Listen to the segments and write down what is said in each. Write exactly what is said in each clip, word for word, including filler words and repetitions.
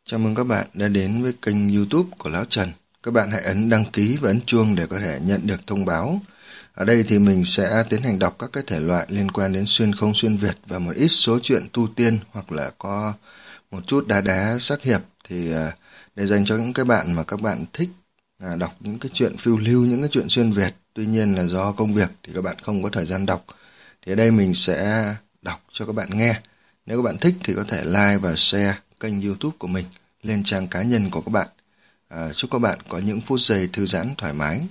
Chào mừng các bạn đã đến với kênh YouTube của Lão Trần. Các bạn hãy ấn đăng ký và ấn chuông để có thể nhận được thông báo. Ở đây thì mình sẽ tiến hành đọc các cái thể loại liên quan đến xuyên không xuyên Việt và một ít số truyện tu tiên hoặc là có một chút đá đá sắc hiệp, thì để dành cho những cái bạn mà các bạn thích đọc những cái chuyện phiêu lưu, những cái chuyện xuyên Việt. Tuy nhiên là do công việc thì các bạn không có thời gian đọc. Thì ở đây mình sẽ đọc cho các bạn nghe. Nếu các bạn thích thì có thể like và share kênh YouTube của mình lên trang cá nhân của các bạn. À, chúc các bạn có những phút giây thư giãn thoải mái.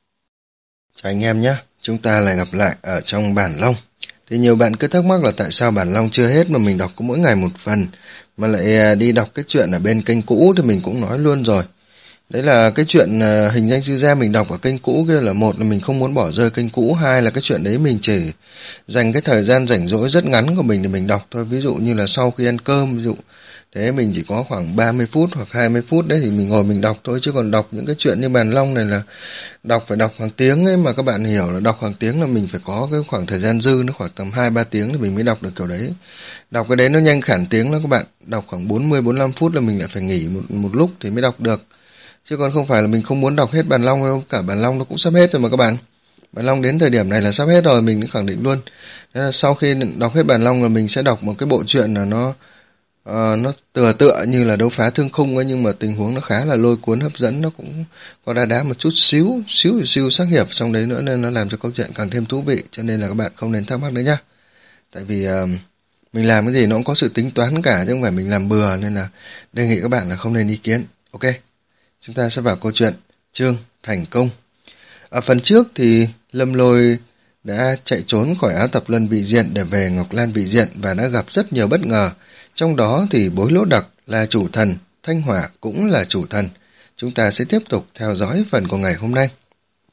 Chào anh em nhé, chúng ta lại gặp lại ở trong Bản Long. Thì nhiều bạn cứ thắc mắc là tại sao Bản Long chưa hết mà mình đọc có mỗi ngày một phần, mà lại đi đọc cái chuyện ở bên kênh cũ thì mình cũng nói luôn rồi. Đấy là cái chuyện hình danh sư gia mình đọc ở kênh cũ kia là một là mình không muốn bỏ rơi kênh cũ, hai là cái chuyện đấy mình chỉ dành cái thời gian rảnh rỗi rất ngắn của mình để mình đọc thôi. Ví dụ như là sau khi ăn cơm, ví dụ thế mình chỉ có khoảng ba mươi phút hoặc hai mươi phút đấy thì mình ngồi mình đọc thôi, chứ còn đọc những cái chuyện như Bản Long này là đọc phải đọc hàng tiếng ấy, mà các bạn hiểu là đọc hàng tiếng là mình phải có cái khoảng thời gian dư, nó khoảng tầm hai ba tiếng thì mình mới đọc được kiểu đấy. Đọc cái đấy nó nhanh khản tiếng lắm các bạn, đọc khoảng bốn mươi bốn mươi lăm phút là mình lại phải nghỉ một, một lúc thì mới đọc được. Chứ còn không phải là mình không muốn đọc hết Bản Long đâu, cả Bản Long nó cũng sắp hết rồi mà các bạn. Bản Long đến thời điểm này là sắp hết rồi, mình khẳng định luôn. Thế là sau khi đọc hết Bản Long là mình sẽ đọc một cái bộ truyện là nó uh, nó tựa tựa như là Đấu Phá Thương Khung ấy, nhưng mà tình huống nó khá là lôi cuốn hấp dẫn, nó cũng có đá đá một chút xíu, xíu xíu sắc hiệp trong đấy nữa, nên nó làm cho câu chuyện càng thêm thú vị, cho nên là các bạn không nên thắc mắc nữa nhá. Tại vì uh, mình làm cái gì nó cũng có sự tính toán cả, chứ không phải mình làm bừa, nên là đề nghị các bạn là không nên ý kiến. Ok, chúng ta sẽ vào câu chuyện chương thành công. Ở phần trước thì Lâm Lôi đã chạy trốn khỏi Áo Tập Luân Vị Diện để về Ngọc Lan Vị Diện và đã gặp rất nhiều bất ngờ. Trong đó thì Bối Lỗ Đặc là chủ thần, Thanh Hỏa cũng là chủ thần. Chúng ta sẽ tiếp tục theo dõi phần của ngày hôm nay.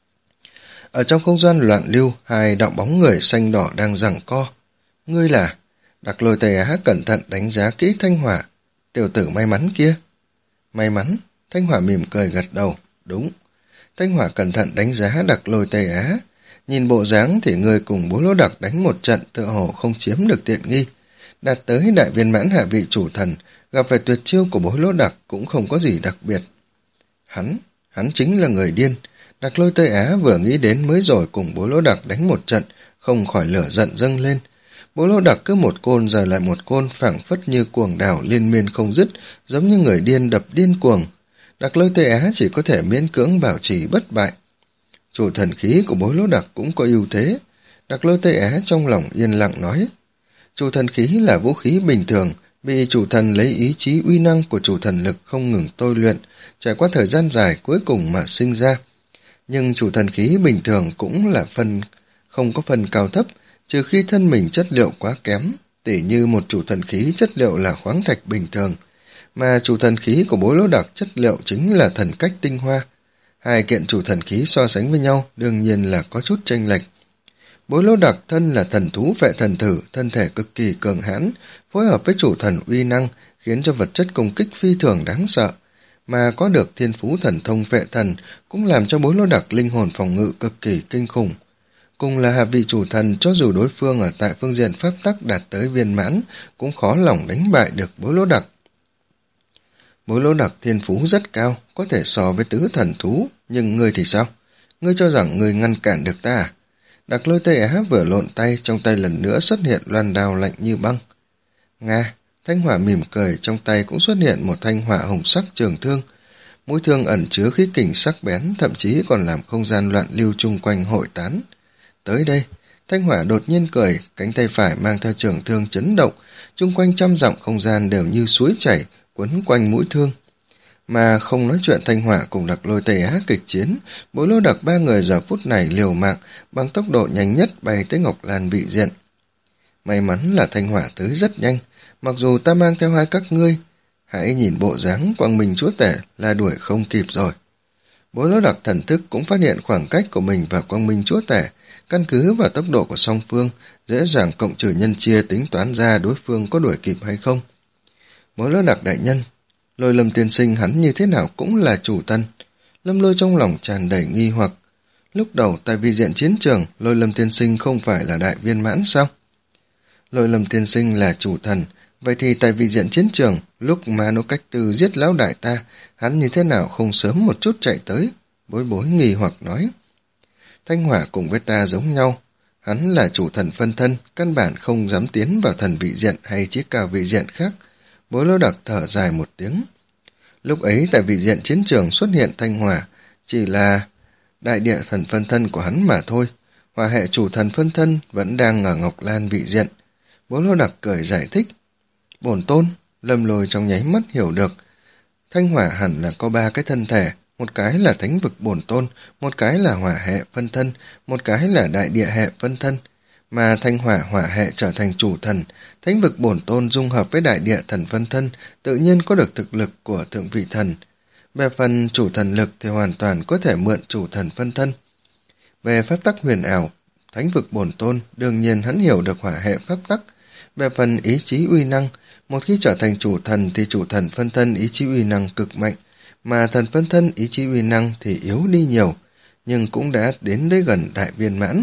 Ở trong không gian loạn lưu, hai đạo bóng người xanh đỏ đang giằng co. Ngươi là? Đặc Lôi Tây Á cẩn thận đánh giá kỹ Thanh Hỏa. Tiểu tử may mắn kia. May mắn? Thanh Hỏa mỉm cười gật đầu. Đúng. Thanh Hỏa cẩn thận đánh giá Đặc Lôi Tây Á. Nhìn bộ dáng thì người cùng Bối Lỗ Đặc đánh một trận tựa hồ không chiếm được tiện nghi. Đạt tới đại viên mãn hạ vị chủ thần, gặp phải tuyệt chiêu của Bối Lỗ Đặc cũng không có gì đặc biệt. Hắn, hắn chính là người điên. Đặc Lôi Tây Á vừa nghĩ đến mới rồi cùng Bối Lỗ Đặc đánh một trận, không khỏi lửa giận dâng lên. Bối Lỗ Đặc cứ một côn rồi lại một côn, phảng phất như cuồng đảo liên miên không dứt, giống như người điên đập điên cuồng. Đặc Lôi Tây Á chỉ có thể miễn cưỡng bảo trì bất bại. Chủ thần khí của Bối Lỗ Đặc cũng có ưu thế. Đặc Lôi Tây Á trong lòng yên lặng nói. Chủ thần khí là vũ khí bình thường, bị chủ thần lấy ý chí uy năng của chủ thần lực không ngừng tôi luyện, trải qua thời gian dài cuối cùng mà sinh ra. Nhưng chủ thần khí bình thường cũng là phần không có phần cao thấp, trừ khi thân mình chất liệu quá kém, tỉ như một chủ thần khí chất liệu là khoáng thạch bình thường, mà chủ thần khí của Bối Lỗ Đặc chất liệu chính là thần cách tinh hoa. Hai kiện chủ thần khí so sánh với nhau đương nhiên là có chút chênh lệch. Bối Lỗ Đặc thân là thần thú vệ thần thử, thân thể cực kỳ cường hãn, phối hợp với chủ thần uy năng khiến cho vật chất công kích phi thường đáng sợ, mà có được thiên phú thần thông vệ thần cũng làm cho Bối Lỗ Đặc linh hồn phòng ngự cực kỳ kinh khủng. Cùng là hạ vị chủ thần, cho dù đối phương ở tại phương diện pháp tắc đạt tới viên mãn cũng khó lòng đánh bại được Bối Lỗ Đặc. Bối Lỗ Đặc thiên phú rất cao, có thể so với tứ thần thú, nhưng ngươi thì sao? Ngươi cho rằng ngươi ngăn cản được ta à? Đặc Lôi Tây Á vừa lộn tay, trong tay lần nữa xuất hiện loan đao lạnh như băng. Nga, Thanh Hỏa mỉm cười, trong tay cũng xuất hiện một thanh hỏa hồng sắc trường thương. Mũi thương ẩn chứa khí kình sắc bén, thậm chí còn làm không gian loạn lưu chung quanh hội tán. Tới đây, Thanh Hỏa đột nhiên cười, cánh tay phải mang theo trường thương chấn động, chung quanh trăm dặm không gian đều như suối chảy, quấn quanh mũi thương. Mà không nói chuyện Thanh Hỏa cùng Đặc Lôi Tây Á kịch chiến, Bối Lỗ Đặc ba người giờ phút này liều mạng bằng tốc độ nhanh nhất bay tới Ngọc Lan Vị Diện. May mắn là Thanh Hỏa tới rất nhanh, mặc dù ta mang theo hai các ngươi, hãy nhìn bộ dáng Quang Minh Chúa Tể là đuổi không kịp rồi. Bối Lỗ Đặc thần thức cũng phát hiện khoảng cách của mình và Quang Minh Chúa Tể, căn cứ vào tốc độ của song phương, dễ dàng cộng trừ nhân chia tính toán ra đối phương có đuổi kịp hay không. Bối Lỗ Đặc đại nhân, Lôi Lâm tiên sinh hắn như thế nào cũng là chủ thần. Lâm Lôi trong lòng tràn đầy nghi hoặc. Lúc đầu tại vị diện chiến trường, Lôi Lâm tiên sinh không phải là đại viên mãn sao? Lôi Lâm tiên sinh là chủ thần, Vậy thì tại vị diện chiến trường, lúc mà Nô Cách Tư giết lão đại ta, hắn như thế nào không sớm một chút chạy tới? Bối bối nghi hoặc nói. Thanh Hỏa cùng với ta giống nhau. Hắn là chủ thần phân thân, căn bản không dám tiến vào thần vị diện hay chí cao vị diện khác. Bối Lô Đặc thở dài một tiếng. Lúc ấy tại vị diện chiến trường xuất hiện Thanh Hỏa, chỉ là đại địa thần phân thân của hắn mà thôi. Hỏa hệ chủ thần phân thân vẫn đang ở Ngọc Lan vị diện. Bối Lô Đặc cười giải thích. Bổn tôn, Lâm Lôi trong nháy mắt hiểu được. Thanh Hỏa hẳn là có ba cái thân thể, một cái là thánh vực bổn tôn, một cái là hỏa hệ phân thân, một cái là đại địa hệ phân thân. Mà Thanh Hỏa hỏa hệ trở thành chủ thần, thánh vực bổn tôn dung hợp với đại địa thần phân thân, tự nhiên có được thực lực của thượng vị thần. Về phần chủ thần lực thì hoàn toàn có thể mượn chủ thần phân thân. Về pháp tắc huyền ảo, thánh vực bổn tôn đương nhiên hắn hiểu được hỏa hệ pháp tắc. Về phần ý chí uy năng, một khi trở thành chủ thần thì chủ thần phân thân ý chí uy năng cực mạnh, mà thần phân thân ý chí uy năng thì yếu đi nhiều, nhưng cũng đã đến tới gần đại viên mãn.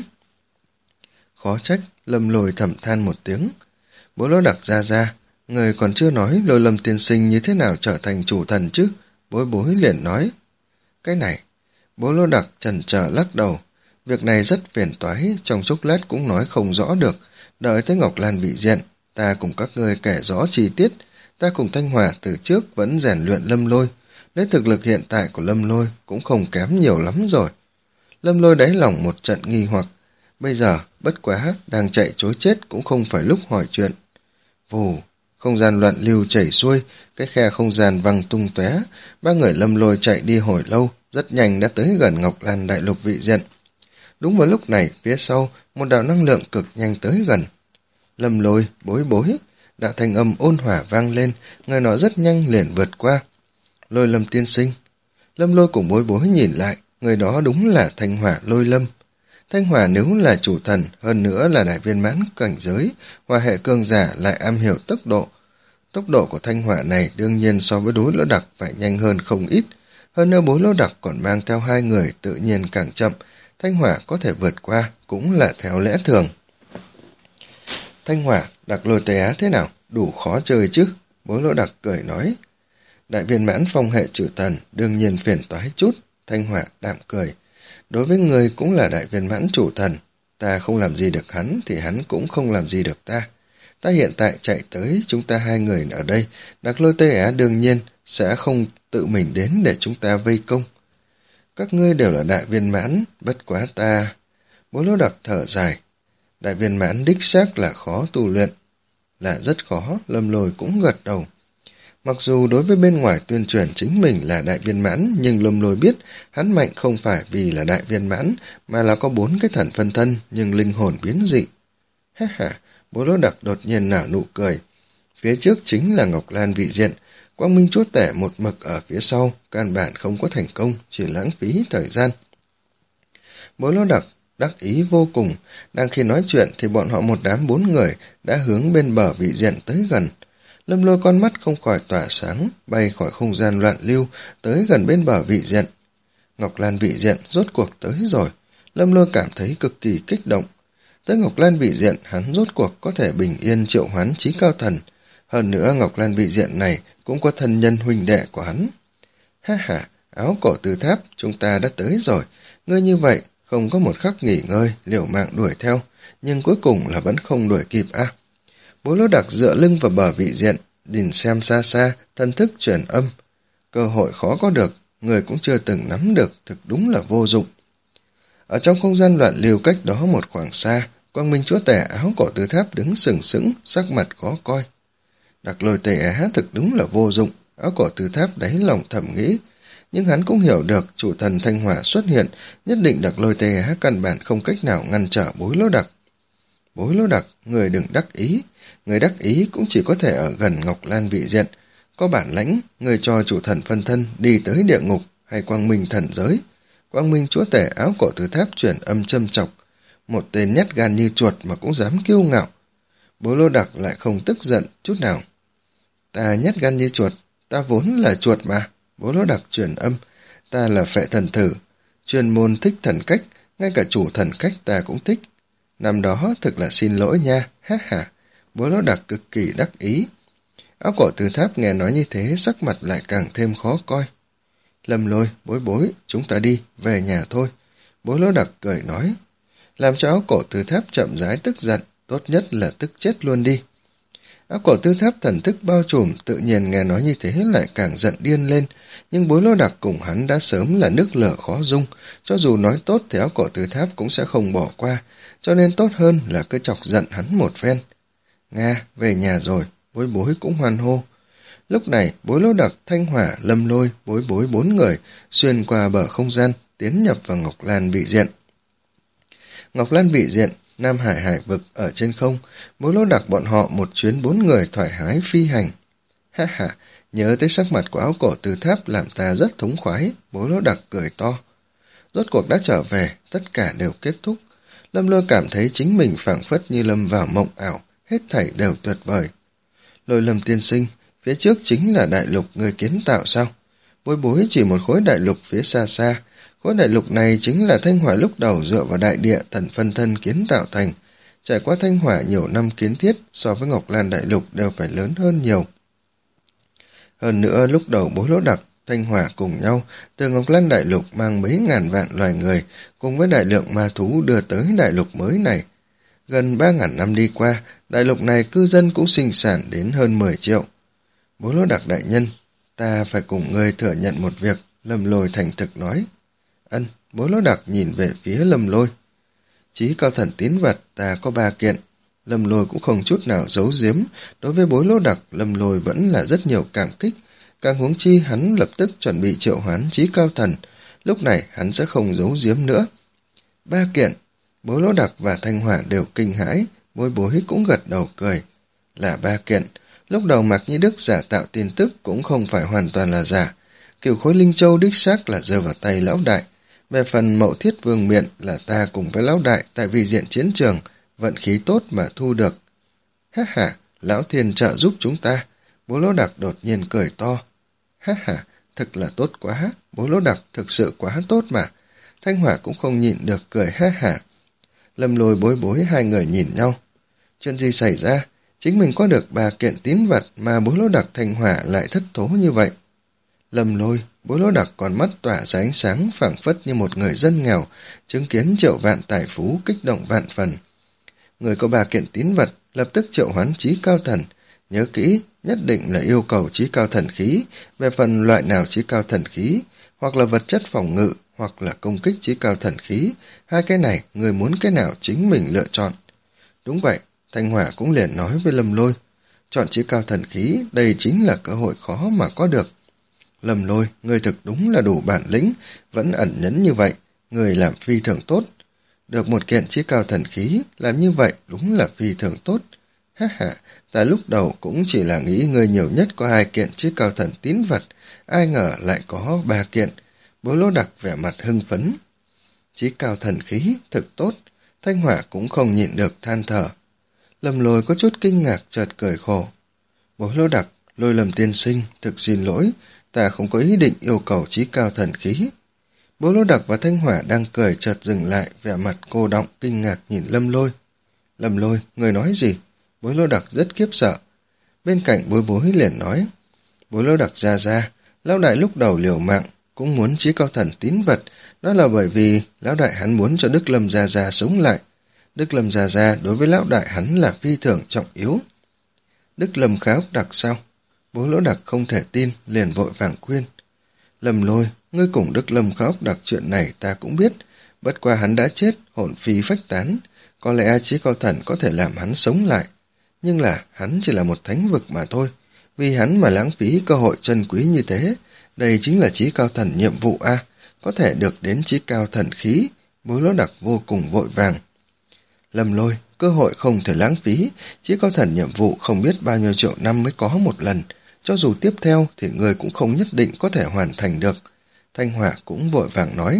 Khó trách, Lâm Lôi thầm than một tiếng. Bố Lô Đặc ra ra, người còn chưa nói Lôi Lâm tiên sinh như thế nào trở thành chủ thần chứ? Bối bối liền nói. Cái này, Bố Lô Đặc chần chờ lắc đầu. Việc này rất phiền toái, trong chốc lát cũng nói không rõ được. Đợi tới Ngọc Lan vị diện, ta cùng các ngươi kể rõ chi tiết. Ta cùng Thanh Hỏa từ trước vẫn rèn luyện Lâm Lôi. Lấy thực lực hiện tại của Lâm Lôi cũng không kém nhiều lắm rồi. Lâm Lôi đáy lòng một trận nghi hoặc. Bây giờ, bất quá, đang chạy chối chết cũng không phải lúc hỏi chuyện. Vù, không gian loạn lưu chảy xuôi, cái khe không gian văng tung tóe. Ba người Lâm Lôi chạy đi hồi lâu, rất nhanh đã tới gần Ngọc Lan đại lục vị diện. Đúng vào lúc này, phía sau, một đạo năng lượng cực nhanh tới gần. Lâm Lôi, bối bối, đạo thanh âm ôn hòa vang lên, người nọ rất nhanh liền vượt qua. Lôi Lâm tiên sinh. Lâm Lôi cùng bối bối nhìn lại, người đó đúng là Thanh Hỏa Lôi Lâm. Thanh Hỏa nếu là chủ thần, hơn nữa là đại viên mãn cảnh giới, hỏa hệ cường giả lại am hiểu tốc độ. Tốc độ của Thanh Hỏa này đương nhiên so với Bối Lô Đặc phải nhanh hơn không ít. Hơn nữa Bối Lô Đặc còn mang theo hai người, tự nhiên càng chậm. Thanh Hỏa có thể vượt qua, cũng là theo lẽ thường. Thanh Hỏa, Đặc Lôi Tây Á thế nào? Đủ khó chơi chứ? Bối Lô Đặc cười nói. Đại viên mãn phong hệ trừ thần, đương nhiên phiền toái chút. Thanh Hỏa đạm cười. Đối với người cũng là đại viên mãn chủ thần. Ta không làm gì được hắn, thì hắn cũng không làm gì được ta. Ta hiện tại chạy tới, chúng ta hai người ở đây. Đặc Lôi Tây Á đương nhiên sẽ không tự mình đến để chúng ta vây công. Các ngươi đều là đại viên mãn, bất quá ta. Bối Lô Đặc thở dài. Đại viên mãn đích xác là khó tu luyện. Là rất khó, Lâm Lôi cũng gật đầu. Mặc dù đối với bên ngoài tuyên truyền chính mình là đại viên mãn, nhưng Lâm Lôi biết hắn mạnh không phải vì là đại viên mãn, mà là có bốn cái thần phân thân, nhưng linh hồn biến dị. Ha ha, Bối Lô Đặc đột nhiên nở nụ cười. Phía trước chính là Ngọc Lan vị diện, Quang Minh Chúa Tể một mực ở phía sau, căn bản không có thành công, chỉ lãng phí thời gian. Bối Lô Đặc đắc ý vô cùng, đang khi nói chuyện thì bọn họ một đám bốn người đã hướng bên bờ vị diện tới gần. Lâm Lôi con mắt không khỏi tỏa sáng, bay khỏi không gian loạn lưu, tới gần bên bờ vị diện. Ngọc Lan vị diện rốt cuộc tới rồi, Lâm Lôi cảm thấy cực kỳ kích động. Tới Ngọc Lan vị diện, hắn rốt cuộc có thể bình yên triệu hoán chí cao thần. Hơn nữa Ngọc Lan vị diện này cũng có thân nhân huynh đệ của hắn. Ha ha, áo cổ từ tháp, chúng ta đã tới rồi. Ngươi như vậy, không có một khắc nghỉ ngơi, liều mạng đuổi theo, nhưng cuối cùng là vẫn không đuổi kịp à. Bối Lô Đặc dựa lưng vào bờ vị diện, nhìn xem xa xa, thân thức truyền âm. Cơ hội khó có được, người cũng chưa từng nắm được, thực đúng là vô dụng. Ở trong không gian loạn lưu cách đó một khoảng xa, Quang Minh Chúa Tể áo cổ từ tháp đứng sừng sững, sắc mặt khó coi. Đặc Lôi Tây Á thực đúng là vô dụng, áo cổ từ tháp đáy lòng thầm nghĩ. Nhưng hắn cũng hiểu được chủ thần Thanh Hỏa xuất hiện, nhất định Đặc Lôi Tây Á căn bản không cách nào ngăn trở Bối Lô Đặc. Bối Lô Đặc, người đừng đắc ý, người đắc ý cũng chỉ có thể ở gần Ngọc Lan vị diện. Có bản lãnh, người cho chủ thần phân thân đi tới địa ngục hay Quang Minh thần giới. Quang Minh Chúa Tể áo cổ từ tháp chuyển âm châm chọc, một tên nhát gan như chuột mà cũng dám kiêu ngạo. Bối Lô Đặc lại không tức giận chút nào. Ta nhát gan như chuột, ta vốn là chuột mà. Bối Lô Đặc truyền âm, ta là phệ thần thử, chuyên môn thích thần cách, ngay cả chủ thần cách ta cũng thích. Năm đó thực là xin lỗi nha, ha ha. Bối Lô Đặc cực kỳ đắc ý. Áo cổ từ tháp nghe nói như thế, sắc mặt lại càng thêm khó coi. Lâm Lôi, Bối Bối, chúng ta đi, về nhà thôi. Bối Lỗ Đặc cười nói, làm cho áo cổ từ tháp chậm rãi tức giận, tốt nhất là tức chết luôn đi. Áo cổ tư tháp thần thức bao trùm, tự nhiên nghe nói như thế lại càng giận điên lên, nhưng Bối Lỗ Đặc cùng hắn đã sớm là nước lở khó dung, cho dù nói tốt thì áo cổ tư tháp cũng sẽ không bỏ qua, cho nên tốt hơn là cứ chọc giận hắn một phen. Nga, về nhà rồi, Bối Bối cũng hoan hô. Lúc này, Bối Lỗ Đặc, Thanh Hỏa, Lâm Lôi, Bối Bối bốn người xuyên qua bờ không gian, tiến nhập vào Ngọc Lan vị diện. Ngọc Lan vị diện, Nam Hải hải vực ở trên không, Bối Lỗ Đặc bọn họ một chuyến bốn người thoải hái phi hành. Ha ha, nhớ tới sắc mặt của áo cổ từ tháp làm ta rất thống khoái, Bối Lỗ Đặc cười to. Rốt cuộc đã trở về, tất cả đều kết thúc. Lâm Lôi cảm thấy chính mình phảng phất như lâm vào mộng ảo, hết thảy đều tuyệt vời. Lôi Lâm tiên sinh, phía trước chính là đại lục người kiến tạo sao? Bối Bối chỉ một khối đại lục phía xa xa, khối đại lục này chính là Thanh Hỏa lúc đầu dựa vào đại địa thần phân thân kiến tạo thành. Trải qua Thanh Hỏa nhiều năm kiến thiết, so với Ngọc Lan đại lục đều phải lớn hơn nhiều. Hơn nữa, lúc đầu Bối Lỗ Đặc, Thanh Hỏa cùng nhau, từ Ngọc Lan đại lục mang mấy ngàn vạn loài người, cùng với đại lượng ma thú đưa tới đại lục mới này. Gần ba ngàn năm đi qua, đại lục này cư dân cũng sinh sản đến hơn mười triệu. Bối Lỗ Đặc đại nhân, ta phải cùng ngươi thừa nhận một việc, Lâm Lôi thành thực nói. Ân, Bối Lỗ Đặc nhìn về phía Lâm Lôi. Chí cao thần tín vật, ta có ba kiện. Lâm Lôi cũng không chút nào giấu giếm, đối với Bối Lỗ Đặc, Lâm Lôi vẫn là rất nhiều cảm kích. Càng huống chi hắn lập tức chuẩn bị triệu hoán Chí cao thần, lúc này hắn sẽ không giấu giếm nữa. Ba kiện, Bối Lỗ Đặc và Thanh Hỏa đều kinh hãi, Bối Bối cũng gật đầu cười. Là ba kiện, lúc đầu Mạc Nhi Đức giả tạo tin tức cũng không phải hoàn toàn là giả. Cửu khối Linh Châu đích xác là rơi vào tay lão đại. Về phần Mậu Thiết Vương miện là ta cùng với lão đại tại vị diện chiến trường, vận khí tốt mà thu được. Ha ha, lão thiên trợ giúp chúng ta. Bối Lỗ Đặc đột nhiên cười to. Ha ha, thật là tốt quá, Bối Lỗ Đặc thực sự quá tốt mà. Thanh Hỏa cũng không nhịn được cười ha ha. Lâm Lôi Bối Bối hai người nhìn nhau. Chuyện gì xảy ra? Chính mình có được ba kiện tín vật mà Bối Lỗ Đặc Thanh Hỏa lại thất thố như vậy. Lâm Lôi, Bối Lỗ Đặc còn mắt tỏa ra ánh sáng phảng phất như một người dân nghèo, chứng kiến triệu vạn tài phú kích động vạn phần. Người có ba kiện tín vật, lập tức triệu hoán Chí cao thần. Nhớ kỹ, nhất định là yêu cầu Chí cao thần khí, về phần loại nào Chí cao thần khí, hoặc là vật chất phòng ngự, hoặc là công kích Chí cao thần khí. Hai cái này, người muốn cái nào chính mình lựa chọn. Đúng vậy, Thanh Hỏa cũng liền nói với Lâm Lôi. Chọn Chí cao thần khí, đây chính là cơ hội khó mà có được. Lâm Lôi, người thực đúng là đủ bản lĩnh, vẫn ẩn nhẫn như vậy, người làm phi thường tốt. Được một kiện Chí cao thần khí, làm như vậy đúng là phi thường tốt. Ha ha, ta lúc đầu cũng chỉ là nghĩ người nhiều nhất có hai kiện Chí cao thần tín vật, ai ngờ lại có ba kiện. Bối Lỗ Đặc vẻ mặt hưng phấn. Chí cao thần khí, thực tốt, Thanh Hỏa cũng không nhịn được than thở. Lâm Lôi có chút kinh ngạc chợt cười khổ. Bối Lỗ Đặc, Lôi Lâm tiên sinh, thực xin lỗi, ta không có ý định yêu cầu Chí cao thần khí. Bối Lỗ Đặc và Thanh Hỏa đang cười chợt dừng lại, vẻ mặt cô đọng kinh ngạc nhìn Lâm Lôi. Lâm Lôi, người nói gì? Bối Lỗ Đặc rất khiếp sợ. Bên cạnh Bối Bối liền nói. Bối Lỗ Đặc ra ra, lão đại lúc đầu liều mạng, cũng muốn Chí cao thần tín vật, đó là bởi vì lão đại hắn muốn cho Đức Lâm Gia Gia sống lại. Đức Lâm Gia Gia đối với lão đại hắn là phi thường trọng yếu. Đức Lâm Khá Ốc Đặc sao? Bối Lỗ Đặc không thể tin, liền vội vàng khuyên. Lâm Lôi, ngươi cùng Đức Lâm Khá Ốc Đặc chuyện này ta cũng biết, bất qua hắn đã chết, hồn phi phách tán, có lẽ Chí cao thần có thể làm hắn sống lại. Nhưng là hắn chỉ là một thánh vực mà thôi, vì hắn mà lãng phí cơ hội chân quý như thế, đây chính là Chí cao thần nhiệm vụ a, à, có thể được đến Chí cao thần khí. Bối Lỗ Đặc vô cùng vội vàng. Lâm Lôi, cơ hội không thể lãng phí, Chí cao thần nhiệm vụ không biết bao nhiêu triệu năm mới có một lần, cho dù tiếp theo thì người cũng không nhất định có thể hoàn thành được. Thanh Hỏa cũng vội vàng nói.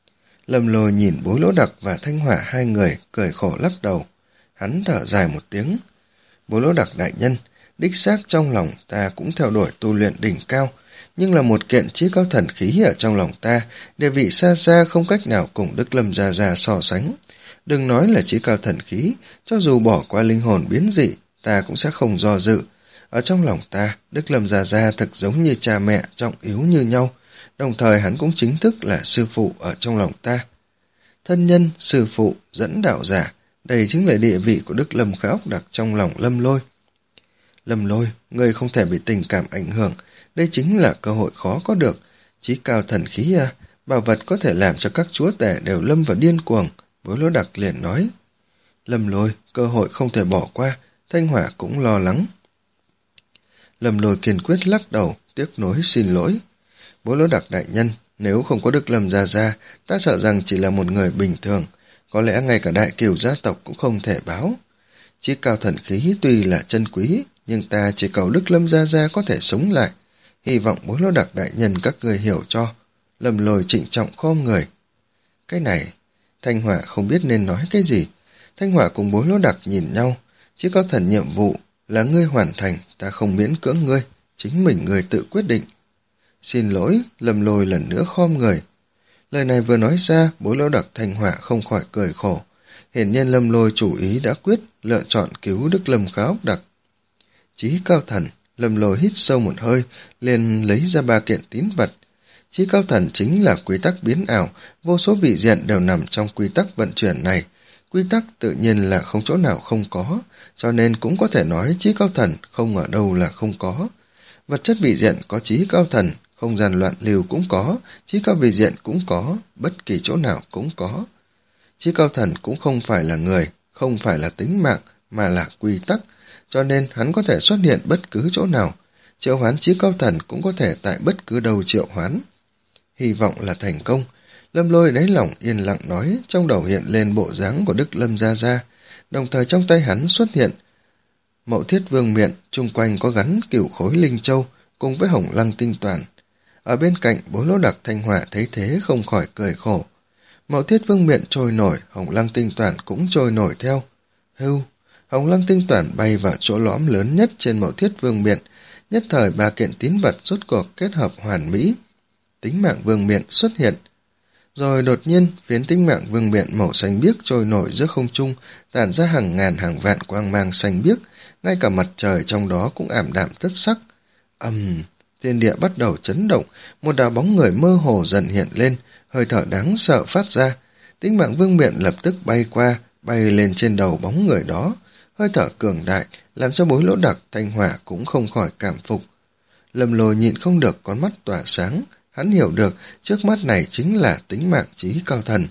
Lâm Lôi nhìn Bối Lỗ Đặc và Thanh Hỏa hai người, cười khổ lắc đầu. Hắn thở dài một tiếng. Bối Lỗ Đặc đại nhân, đích xác trong lòng ta cũng theo đuổi tu luyện đỉnh cao, nhưng là một kiện Chí cao thần khí ở trong lòng ta, địa vị xa xa không cách nào cùng Đức Lâm Gia Gia so sánh. Đừng nói là Chí cao thần khí, cho dù bỏ qua linh hồn biến dị, ta cũng sẽ không do dự. Ở trong lòng ta, Đức Lâm Gia Gia thực giống như cha mẹ, trọng yếu như nhau, đồng thời hắn cũng chính thức là sư phụ ở trong lòng ta. Thân nhân, sư phụ, dẫn đạo giả, đây chính là địa vị của Đức Lâm Khả Ốc Đặc trong lòng Lâm Lôi. Lâm Lôi, ngươi không thể bị tình cảm ảnh hưởng, đây chính là cơ hội khó có được. Chí cao thần khí à, bảo vật có thể làm cho các chúa tể đều lâm vào điên cuồng, Bối Lỗ Đặc liền nói. Lâm Lôi, cơ hội không thể bỏ qua, Thanh Hỏa cũng lo lắng. Lâm Lôi kiên quyết lắc đầu, tiếc nối xin lỗi. Bối Lỗ Đặc đại nhân, nếu không có Đức Lâm Gia Gia, ta sợ rằng chỉ là một người bình thường, có lẽ ngay cả đại kiều gia tộc cũng không thể báo. Chí cao thần khí tuy là chân quý, nhưng ta chỉ cầu Đức Lâm Gia Gia có thể sống lại. Hy vọng Bối Lỗ Đặc đại nhân các người hiểu cho. Lâm Lôi trịnh trọng khom người. Cái này, Thanh Hỏa không biết nên nói cái gì. Thanh Hỏa cùng Bối Lỗ Đặc nhìn nhau. Chí cao thần nhiệm vụ là ngươi hoàn thành, ta không miễn cưỡng ngươi, chính mình ngươi tự quyết định. Xin lỗi, Lâm Lôi lần nữa khom người. Lời này vừa nói ra, Bối Lỗ Đặc Thanh Hỏa không khỏi cười khổ. Hiển nhiên Lâm Lôi chủ ý đã quyết, lựa chọn cứu Đức Lâm Khả Ốc Đặc. Chí cao thần, Lâm Lôi hít sâu một hơi, liền lấy ra ba kiện tín vật. Chí cao thần chính là quy tắc biến ảo, vô số vị diện đều nằm trong quy tắc vận chuyển này. Quy tắc tự nhiên là không chỗ nào không có, cho nên cũng có thể nói chí cao thần không ở đâu là không có. Vật chất vị diện có chí cao thần, không gian loạn lưu cũng có, chí cao vị diện cũng có, bất kỳ chỗ nào cũng có. Chí cao thần cũng không phải là người, không phải là tính mạng, mà là quy tắc, cho nên hắn có thể xuất hiện bất cứ chỗ nào. Triệu hoán chí cao thần cũng có thể tại bất cứ đâu triệu hoán. Hy vọng là thành công. Lâm Lôi đáy lòng yên lặng nói, trong đầu hiện lên bộ dáng của Đức Lâm Gia Gia, đồng thời trong tay hắn xuất hiện Mậu Thiết Vương Miện, chung quanh có gắn cửu khối linh châu cùng với Hồng Lăng Tinh Toàn. Ở bên cạnh, Bối Lỗ Đặc Thanh Hỏa thấy thế không khỏi cười khổ. Mậu Thiết Vương Miện trôi nổi, Hồng Lăng Tinh Toàn cũng trôi nổi theo. Hưu, Hồng Lăng Tinh Toàn bay vào chỗ lõm lớn nhất trên Mậu Thiết Vương Miện, nhất thời ba kiện tín vật rốt cuộc kết hợp hoàn mỹ. Tính mạng Vương Miện xuất hiện. Rồi đột nhiên, phiến tính mạng Vương Miện màu xanh biếc trôi nổi giữa không trung, tản ra hàng ngàn hàng vạn quang mang xanh biếc, ngay cả mặt trời trong đó cũng ảm đạm thất sắc. Ầm, um, thiên địa bắt đầu chấn động, một đạo bóng người mơ hồ dần hiện lên, hơi thở đáng sợ phát ra. Tính mạng Vương Miện lập tức bay qua, bay lên trên đầu bóng người đó, hơi thở cường đại, làm cho Bối Lỗ Đặc Thanh Hỏa cũng không khỏi cảm phục. Lâm Lôi nhịn không được con mắt tỏa sáng, hắn hiểu được trước mắt này chính là tính mạng chí cao thần.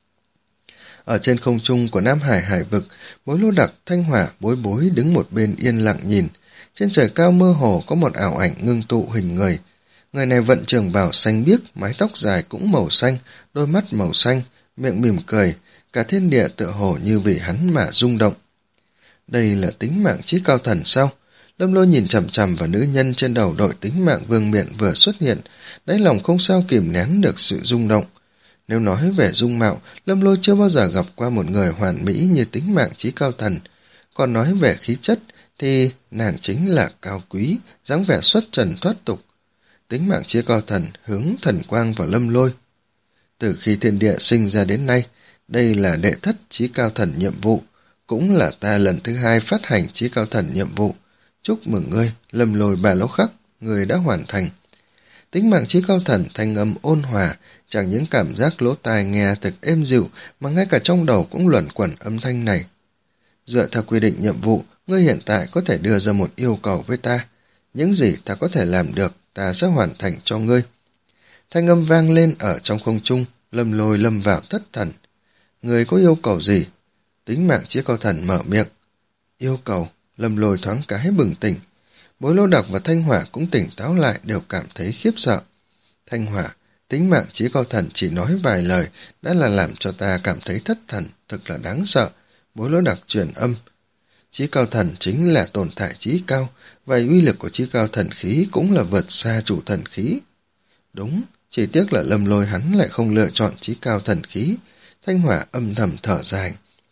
Ở trên không trung của Nam Hải hải vực, Bối Lỗ Đặc Thanh Hỏa Bối Bối đứng một bên yên lặng nhìn. Trên trời cao mơ hồ có một ảo ảnh ngưng tụ hình người. Người này vận trường bào xanh biếc, mái tóc dài cũng màu xanh, đôi mắt màu xanh, miệng mỉm cười, cả thiên địa tựa hồ như vì hắn mà rung động. Đây là tính mạng chí cao thần sao? Lâm Lôi nhìn chằm chằm vào nữ nhân trên đầu đội tính mạng Vương Miện vừa xuất hiện, đáy lòng không sao kìm nén được sự rung động. Nếu nói về dung mạo, Lâm Lôi chưa bao giờ gặp qua một người hoàn mỹ như tính mạng chí cao thần. Còn nói về khí chất, thì nàng chính là cao quý, dáng vẻ xuất trần thoát tục. Tính mạng chí cao thần hướng thần quang vào Lâm Lôi. Từ khi thiên địa sinh ra đến nay, đây là đệ thất chí cao thần nhiệm vụ, cũng là ta lần thứ hai phát hành chí cao thần nhiệm vụ. Chúc mừng ngươi, Lâm Lôi Bà Lỗ Khắc, ngươi đã hoàn thành. Tính mạng chí cao thần thanh âm ôn hòa, chẳng những cảm giác lỗ tai nghe thật êm dịu, mà ngay cả trong đầu cũng luẩn quẩn âm thanh này. Dựa theo quy định nhiệm vụ, ngươi hiện tại có thể đưa ra một yêu cầu với ta. Những gì ta có thể làm được, ta sẽ hoàn thành cho ngươi. Thanh âm vang lên ở trong không trung, Lâm Lôi lâm vào thất thần. Ngươi có yêu cầu gì? Tính mạng chí cao thần mở miệng. Yêu cầu, Lâm Lôi thoáng cái bừng tỉnh. Bối Lỗ Đặc và Thanh Hỏa cũng tỉnh táo lại, đều cảm thấy khiếp sợ. Thanh Hỏa, tính mạng chí cao thần chỉ nói vài lời đã là làm cho ta cảm thấy thất thần, thật là đáng sợ. Bối Lỗ Đặc truyền âm. Chí cao thần chính là tồn tại chí cao, vậy uy lực của chí cao thần khí cũng là vượt xa chủ thần khí. Đúng, chỉ tiếc là Lâm Lôi hắn lại không lựa chọn chí cao thần khí. Thanh Hỏa âm thầm thở dài.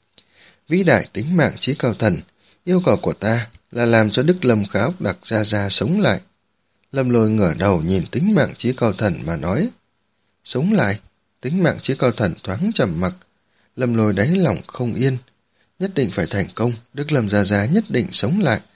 Vĩ đại tính mạng chí cao thần, yêu cầu của ta là làm cho Đức Lâm Khả Ốc Đặc Gia Gia sống lại. Lâm Lôi ngửa đầu nhìn tính mạng chí cao thần mà nói. Sống lại? Tính mạng chí cao thần thoáng trầm mặc. Lâm Lôi đáy lòng không yên. Nhất định phải thành công, Đức Lâm Gia Gia nhất định sống lại.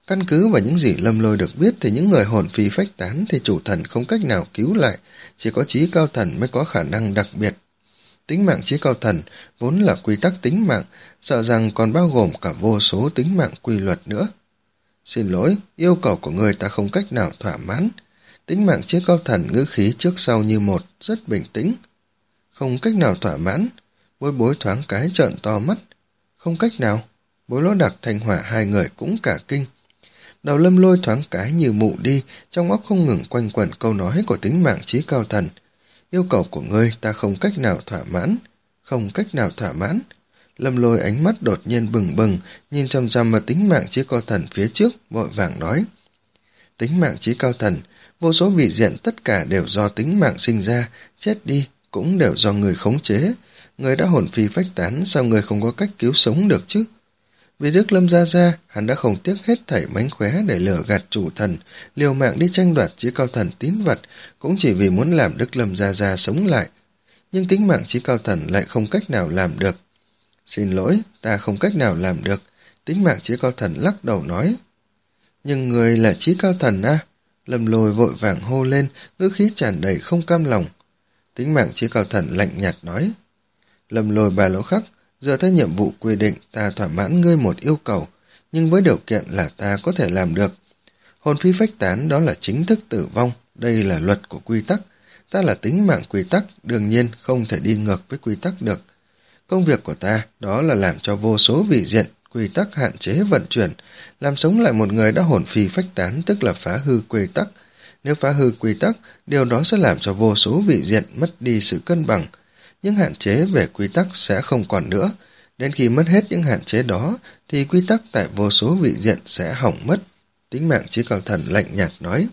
Căn cứ vào những gì Lâm Lôi được biết thì những người hồn phi phách tán thì chủ thần không cách nào cứu lại, chỉ có trí cao thần mới có khả năng đặc biệt. Tính mạng trí cao thần vốn là quy tắc tính mạng, sợ rằng còn bao gồm cả vô số tính mạng quy luật nữa. Xin lỗi, yêu cầu của người ta không cách nào thỏa mãn. Tính mạng trí cao thần ngữ khí trước sau như một, rất bình tĩnh. Không cách nào thỏa mãn. Bối bối thoáng cái trợn to mắt. Không cách nào. Bối Lỗ Đặc Thanh Hỏa hai người cũng cả kinh. Đầu Lâm Lôi thoáng cái như mụ đi, trong óc không ngừng quanh quẩn câu nói của tính mạng trí cao thần. Yêu cầu của ngươi ta không cách nào thỏa mãn. Không cách nào thỏa mãn. Lâm Lôi ánh mắt đột nhiên bừng bừng, nhìn chăm chăm vào tính mạng trí cao thần phía trước, vội vàng nói. Tính mạng trí cao thần, vô số vị diện tất cả đều do tính mạng sinh ra, chết đi cũng đều do người khống chế. Người đã hồn phi phách tán, sao người không có cách cứu sống được chứ? Vì Đức Lâm Gia Gia, hắn đã không tiếc hết thảy mánh khóe để lừa gạt chủ thần, liều mạng đi tranh đoạt trí cao thần tín vật, cũng chỉ vì muốn làm Đức Lâm Gia Gia sống lại. Nhưng tính mạng trí cao thần lại không cách nào làm được. Xin lỗi, ta không cách nào làm được. Tính mạng trí cao thần lắc đầu nói. Nhưng người là trí cao thần à? Lâm Lôi vội vàng hô lên, ngữ khí tràn đầy không cam lòng. Tính mạng trí cao thần lạnh nhạt nói. Lâm Lôi Bà Lỗ Khắc, dựa theo nhiệm vụ quy định ta thỏa mãn ngươi một yêu cầu, nhưng với điều kiện là ta có thể làm được. Hồn phi phách tán đó là chính thức tử vong, đây là luật của quy tắc. Ta là tính mạng quy tắc, đương nhiên không thể đi ngược với quy tắc được. Công việc của ta đó là làm cho vô số vị diện, quy tắc hạn chế vận chuyển, làm sống lại một người đã hồn phi phách tán, tức là phá hư quy tắc. Nếu phá hư quy tắc, điều đó sẽ làm cho vô số vị diện mất đi sự cân bằng. Những hạn chế về quy tắc sẽ không còn nữa. Đến khi mất hết những hạn chế đó, thì quy tắc tại vô số vị diện sẽ hỏng mất. Tính mạng trí cao thần lạnh nhạt nói.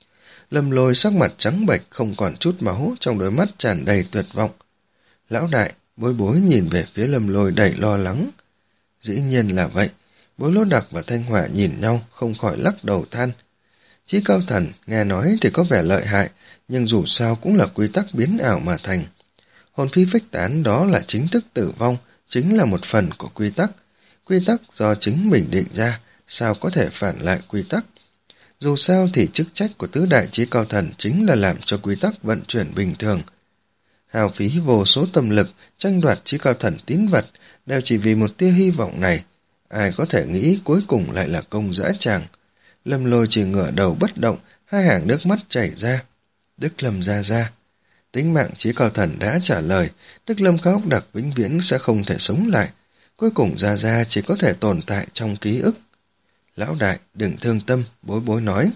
Lâm Lôi sắc mặt trắng bệch, không còn chút máu, trong đôi mắt tràn đầy tuyệt vọng. Lão đại, Bối Bối nhìn về phía Lâm Lôi đầy lo lắng. Dĩ nhiên là vậy. Bối Lỗ Đặc và Thanh Hỏa nhìn nhau, không khỏi lắc đầu than. Chí cao thần, nghe nói thì có vẻ lợi hại, nhưng dù sao cũng là quy tắc biến ảo mà thành. Hồn phi phách tán đó là chính thức tử vong, chính là một phần của quy tắc. Quy tắc do chính mình định ra, sao có thể phản lại quy tắc. Dù sao thì chức trách của tứ đại chí cao thần chính là làm cho quy tắc vận chuyển bình thường. Hào phí vô số tâm lực, tranh đoạt chí cao thần tín vật, đều chỉ vì một tia hy vọng này. Ai có thể nghĩ cuối cùng lại là công dã tràng. Lâm Lôi chỉ ngửa đầu bất động, hai hàng nước mắt chảy ra. Đức Lâm Gia Gia. Tính mạng chí cao thần đã trả lời, Đức Lâm Khá Ốc Đặc vĩnh viễn sẽ không thể sống lại. Cuối cùng Gia Gia chỉ có thể tồn tại trong ký ức. Lão đại, đừng thương tâm, Bối Bối nói.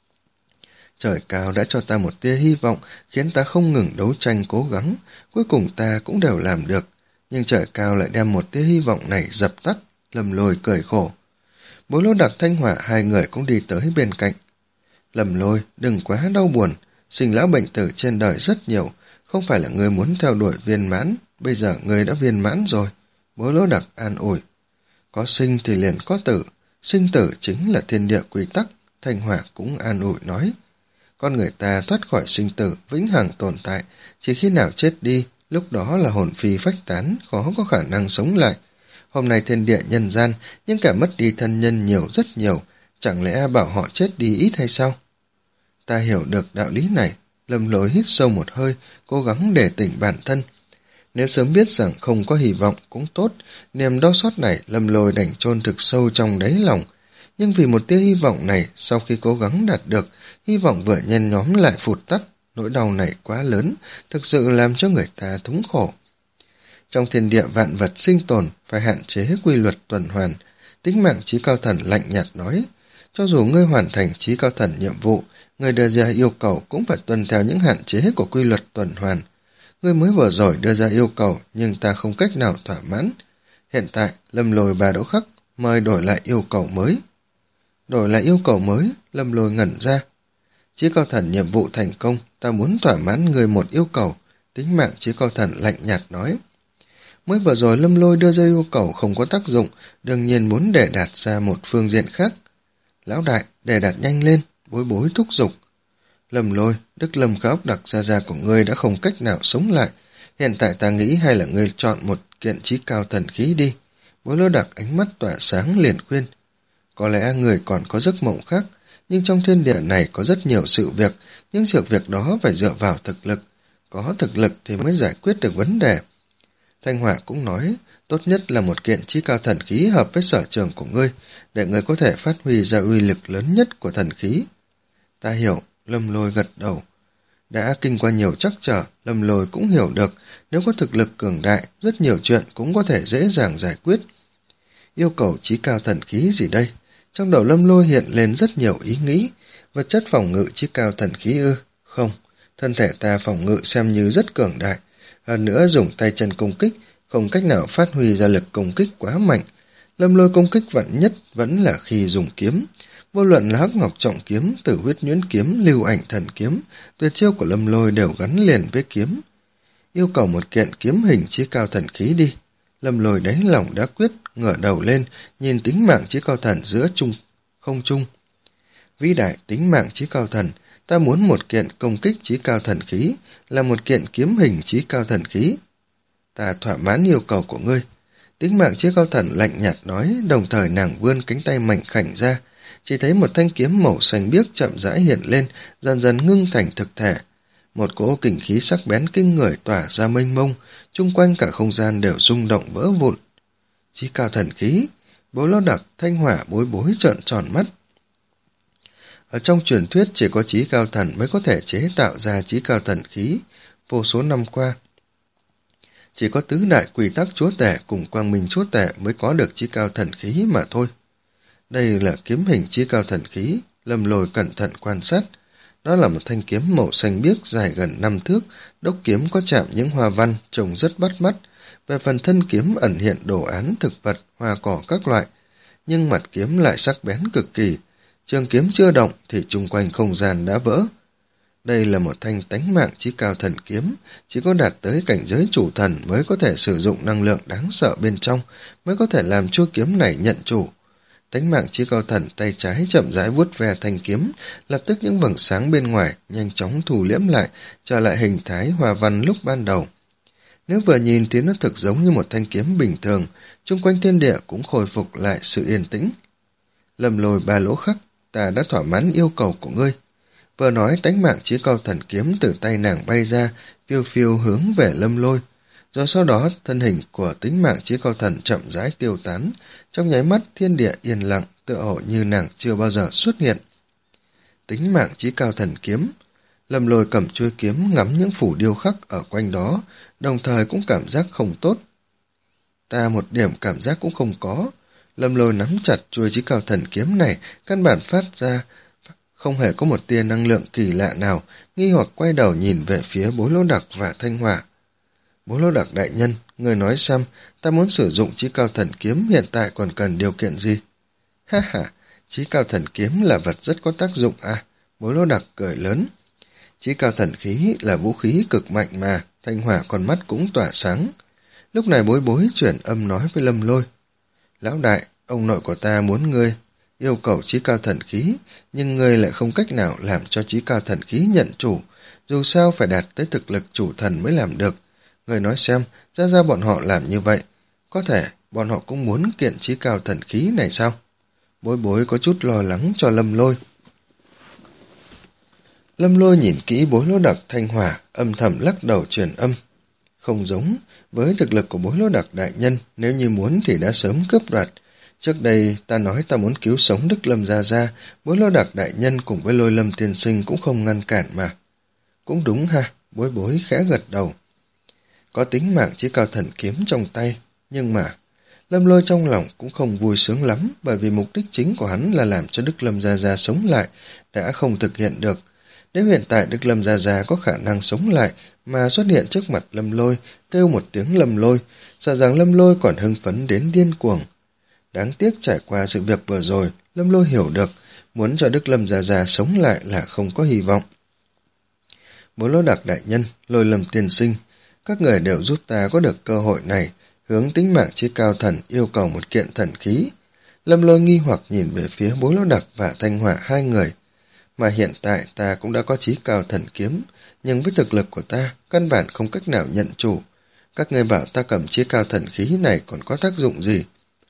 Trời cao đã cho ta một tia hy vọng, khiến ta không ngừng đấu tranh cố gắng. Cuối cùng ta cũng đều làm được. Nhưng trời cao lại đem một tia hy vọng này dập tắt. Lâm Lôi cười khổ. Bối Lỗ Đặc Thanh Hỏa hai người cũng đi tới bên cạnh. Lâm Lôi, đừng quá đau buồn. Sinh lão bệnh tử trên đời rất nhiều. Không phải là người muốn theo đuổi viên mãn. Bây giờ người đã viên mãn rồi. Bối Lỗ Đặc an ủi. Có sinh thì liền có tử. Sinh tử chính là thiên địa quy tắc. Thanh Hỏa cũng an ủi nói. Con người ta thoát khỏi sinh tử, vĩnh hằng tồn tại. Chỉ khi nào chết đi, lúc đó là hồn phi phách tán, khó có khả năng sống lại. Hôm nay thiên địa nhân gian, nhưng cả mất đi thân nhân nhiều rất nhiều. Chẳng lẽ bảo họ chết đi ít hay sao? Ta hiểu được đạo lý này. Lâm Lôi hít sâu một hơi, cố gắng để tỉnh bản thân. Nếu sớm biết rằng không có hy vọng cũng tốt, niềm đau xót này Lâm Lôi đành chôn thực sâu trong đáy lòng. Nhưng vì một tia hy vọng này, sau khi cố gắng đạt được, hy vọng vừa nhen nhóm lại phụt tắt. Nỗi đau này quá lớn, thực sự làm cho người ta thống khổ. Trong thiên địa vạn vật sinh tồn, phải hạn chế quy luật tuần hoàn. Tính mạng chí cao thần lạnh nhạt nói, cho dù ngươi hoàn thành chí cao thần nhiệm vụ, người đưa ra yêu cầu cũng phải tuân theo những hạn chế của quy luật tuần hoàn. Ngươi mới vừa rồi đưa ra yêu cầu, nhưng ta không cách nào thỏa mãn. Hiện tại, Lâm Lôi Bà Đỗ Khắc mời đổi lại yêu cầu mới. Đổi lại yêu cầu mới, Lâm Lôi ngẩn ra. Chí cao thần nhiệm vụ thành công, ta muốn thỏa mãn người một yêu cầu. Tính mạng chí cao thần lạnh nhạt nói. Mới vừa rồi Lâm Lôi đưa ra yêu cầu không có tác dụng, đương nhiên muốn để đạt ra một phương diện khác. Lão đại, để đạt nhanh lên, Bối Bối thúc giục. Lâm Lôi, Đức Lâm Khá Ốc Đặc Gia Gia của ngươi đã không cách nào sống lại. Hiện tại ta nghĩ hay là ngươi chọn một kiện chí cao thần khí đi. Bối Lỗ Đặc ánh mắt tỏa sáng liền khuyên. Có lẽ người còn có giấc mộng khác, nhưng trong thiên địa này có rất nhiều sự việc, những sự việc đó phải dựa vào thực lực. Có thực lực thì mới giải quyết được vấn đề. Thanh Hỏa cũng nói, tốt nhất là một kiện chí cao thần khí hợp với sở trường của ngươi, để ngươi có thể phát huy ra uy lực lớn nhất của thần khí. Ta hiểu, Lâm Lôi gật đầu. Đã kinh qua nhiều trắc trở, Lâm Lôi cũng hiểu được, nếu có thực lực cường đại, rất nhiều chuyện cũng có thể dễ dàng giải quyết. Yêu cầu chí cao thần khí gì đây? Trong đầu Lâm Lôi hiện lên rất nhiều ý nghĩ. Vật chất phòng ngự chí cao thần khí ư? Không, thân thể ta phòng ngự xem như rất cường đại. Hơn nữa dùng tay chân công kích, không cách nào phát huy ra lực công kích quá mạnh. Lâm Lôi công kích vận nhất vẫn là khi dùng kiếm. Vô luận là Hắc Ngọc Trọng Kiếm, Tử Huyết Nhuyễn Kiếm, Lưu Ảnh Thần Kiếm, tuyệt chiêu của Lâm Lôi đều gắn liền với kiếm. Yêu cầu một kiện kiếm hình chí cao thần khí đi. Lâm Lôi đáy lòng đã quyết, ngửa đầu lên, nhìn tính mạng chí cao thần giữa trung không trung. Vĩ đại tính mạng chí cao thần, ta muốn một kiện công kích chí cao thần khí, là một kiện kiếm hình chí cao thần khí. Ta thỏa mãn yêu cầu của ngươi. Tính mạng chí cao thần lạnh nhạt nói, đồng thời nàng vươn cánh tay mảnh khảnh ra, chỉ thấy một thanh kiếm màu xanh biếc chậm rãi hiện lên, dần dần ngưng thành thực thể. Một cỗ kình khí sắc bén kinh người tỏa ra mênh mông, chung quanh cả không gian đều rung động vỡ vụn. Chí cao thần khí, Bối Lão Đặc, Thanh Hỏa, Bối Bối trợn tròn mắt. Ở trong truyền thuyết chỉ có chí cao thần mới có thể chế tạo ra chí cao thần khí, vô số năm qua. Chỉ có tứ đại quy tắc chúa tể cùng quang minh chúa tể mới có được chí cao thần khí mà thôi. Đây là kiếm hình chí cao thần khí, Lâm Lôi cẩn thận quan sát. Đó là một thanh kiếm màu xanh biếc dài gần năm thước, đốc kiếm có chạm những hoa văn, trông rất bắt mắt. Về phần thân kiếm ẩn hiện đồ án thực vật, hoa cỏ các loại, nhưng mặt kiếm lại sắc bén cực kỳ. Trường kiếm chưa động thì chung quanh không gian đã vỡ. Đây là một thanh tánh mạng chí cao thần kiếm, chỉ có đạt tới cảnh giới chủ thần mới có thể sử dụng năng lượng đáng sợ bên trong, mới có thể làm chuôi kiếm này nhận chủ. Tánh mạng chí cao thần tay trái chậm rãi vuốt ve thanh kiếm, lập tức những vầng sáng bên ngoài nhanh chóng thu liễm lại, trở lại hình thái hoa văn lúc ban đầu. Nếu vừa nhìn thì nó thực giống như một thanh kiếm bình thường, chung quanh thiên địa cũng khôi phục lại sự yên tĩnh. Lâm Lôi ba lỗ khắc, ta đã thỏa mãn yêu cầu của ngươi. Vừa nói tánh mạng chí cao thần kiếm từ tay nàng bay ra, phiêu phiêu hướng về Lâm Lôi. Rồi sau đó thân hình của tính mạng chí cao thần chậm rãi tiêu tán, trong nháy mắt thiên địa yên lặng, tựa hồ như nàng chưa bao giờ xuất hiện. Tính mạng chí cao thần kiếm, Lâm Lôi cầm chuôi kiếm ngắm những phủ điêu khắc ở quanh đó, đồng thời cũng cảm giác không tốt. Ta một điểm cảm giác cũng không có. Lâm Lôi nắm chặt chuôi chí cao thần kiếm này, căn bản phát ra không hề có một tia năng lượng kỳ lạ nào, nghi hoặc quay đầu nhìn về phía Bối Lão Đặc và Thanh Hỏa. Bối Lão Đặc đại nhân, người nói xem, ta muốn sử dụng chí cao thần kiếm hiện tại còn cần điều kiện gì? Ha ha, chí cao thần kiếm là vật rất có tác dụng à? Bối Lão Đặc cười lớn. Chí cao thần khí là vũ khí cực mạnh mà, Thanh Hỏa con mắt cũng tỏa sáng. Lúc này Bối Bối chuyển âm nói với Lâm Lôi. Lão đại, ông nội của ta muốn ngươi yêu cầu chí cao thần khí, nhưng ngươi lại không cách nào làm cho chí cao thần khí nhận chủ, dù sao phải đạt tới thực lực chủ thần mới làm được. Ngươi nói xem, ra ra bọn họ làm như vậy, có thể bọn họ cũng muốn kiện chí cao thần khí này sao? Bối Bối có chút lo lắng cho Lâm Lôi. Lâm Lôi nhìn kỹ Bối Lão Đặc, Thanh Hỏa, âm thầm lắc đầu truyền âm. Không giống, với thực lực của Bối Lão Đặc đại nhân, nếu như muốn thì đã sớm cướp đoạt. Trước đây ta nói ta muốn cứu sống Đức Lâm Gia Gia, Bối Lão Đặc đại nhân cùng với Lôi Lâm tiên sinh cũng không ngăn cản mà. Cũng đúng ha, Bối Bối khẽ gật đầu. Có tính mạng chí cao thần kiếm trong tay, nhưng mà Lâm Lôi trong lòng cũng không vui sướng lắm, bởi vì mục đích chính của hắn là làm cho Đức Lâm Gia Gia sống lại, đã không thực hiện được. Nếu hiện tại Đức Lâm Gia Gia có khả năng sống lại mà xuất hiện trước mặt Lâm Lôi, kêu một tiếng Lâm Lôi, sợ rằng Lâm Lôi còn hưng phấn đến điên cuồng. Đáng tiếc trải qua sự việc vừa rồi, Lâm Lôi hiểu được, muốn cho Đức Lâm Gia Gia sống lại là không có hy vọng. Bố Lão Đặc đại nhân, Lôi Lâm tiên sinh, các người đều giúp ta có được cơ hội này, hướng tính mạng chí cao thần yêu cầu một kiện thần khí. Lâm Lôi nghi hoặc nhìn về phía Bố Lão Đặc và Thanh Hỏa hai người. Mà hiện tại ta cũng đã có chí cao thần kiếm, nhưng với thực lực của ta, căn bản không cách nào nhận chủ. Các người bảo ta cầm chí cao thần khí này còn có tác dụng gì?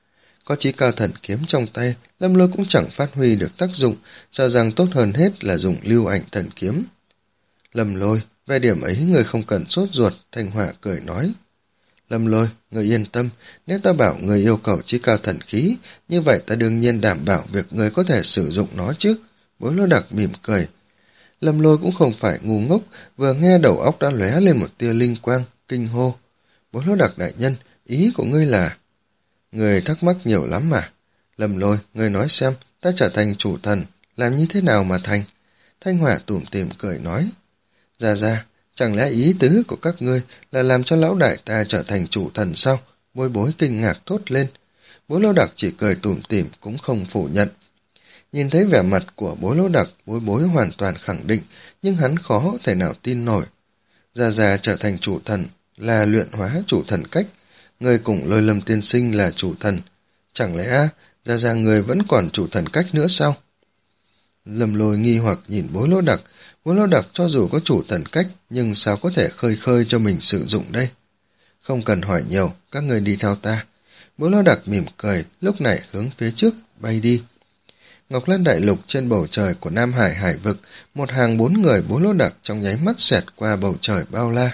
có chí cao thần kiếm trong tay, Lâm Lôi cũng chẳng phát huy được tác dụng, sợ rằng tốt hơn hết là dùng lưu ảnh thần kiếm. Lâm Lôi, về điểm ấy người không cần sốt ruột, Thanh Hỏa cười nói. Lâm Lôi, người yên tâm, nếu ta bảo người yêu cầu chí cao thần khí, như vậy ta đương nhiên đảm bảo việc người có thể sử dụng nó chứ. Bối Lô Đặc mỉm cười. Lâm Lôi cũng không phải ngu ngốc, vừa nghe đầu óc đã lóe lên một tia linh quang, kinh hô. Bối Lô Đặc đại nhân, ý của ngươi là... Người thắc mắc nhiều lắm mà. Lâm Lôi, ngươi nói xem, ta trở thành chủ thần, làm như thế nào mà thành? Thanh Hỏa tủm tỉm cười nói. Ra ra, chẳng lẽ ý tứ của các ngươi là làm cho lão đại ta trở thành chủ thần sao? Bối Bối kinh ngạc thốt lên. Bối Lô Đặc chỉ cười tủm tỉm cũng không phủ nhận. Nhìn thấy vẻ mặt của Bối Lô Đặc, Bối Bối hoàn toàn khẳng định, nhưng hắn khó thể nào tin nổi. Ra ra trở thành chủ thần là luyện hóa chủ thần cách, người cùng Lôi Lâm tiên sinh là chủ thần. Chẳng lẽ ra ra người vẫn còn chủ thần cách nữa sao? Lâm Lôi nghi hoặc nhìn Bối Lô Đặc. Bối Lô Đặc cho dù có chủ thần cách, nhưng sao có thể khơi khơi cho mình sử dụng đây? Không cần hỏi nhiều, các người đi theo ta. Bối Lô Đặc mỉm cười, lúc này hướng phía trước, bay đi. Ngọc Lan Đại Lục trên bầu trời của Nam Hải Hải Vực, một hàng bốn người Bối Lô Đặc trong nháy mắt xẹt qua bầu trời bao la.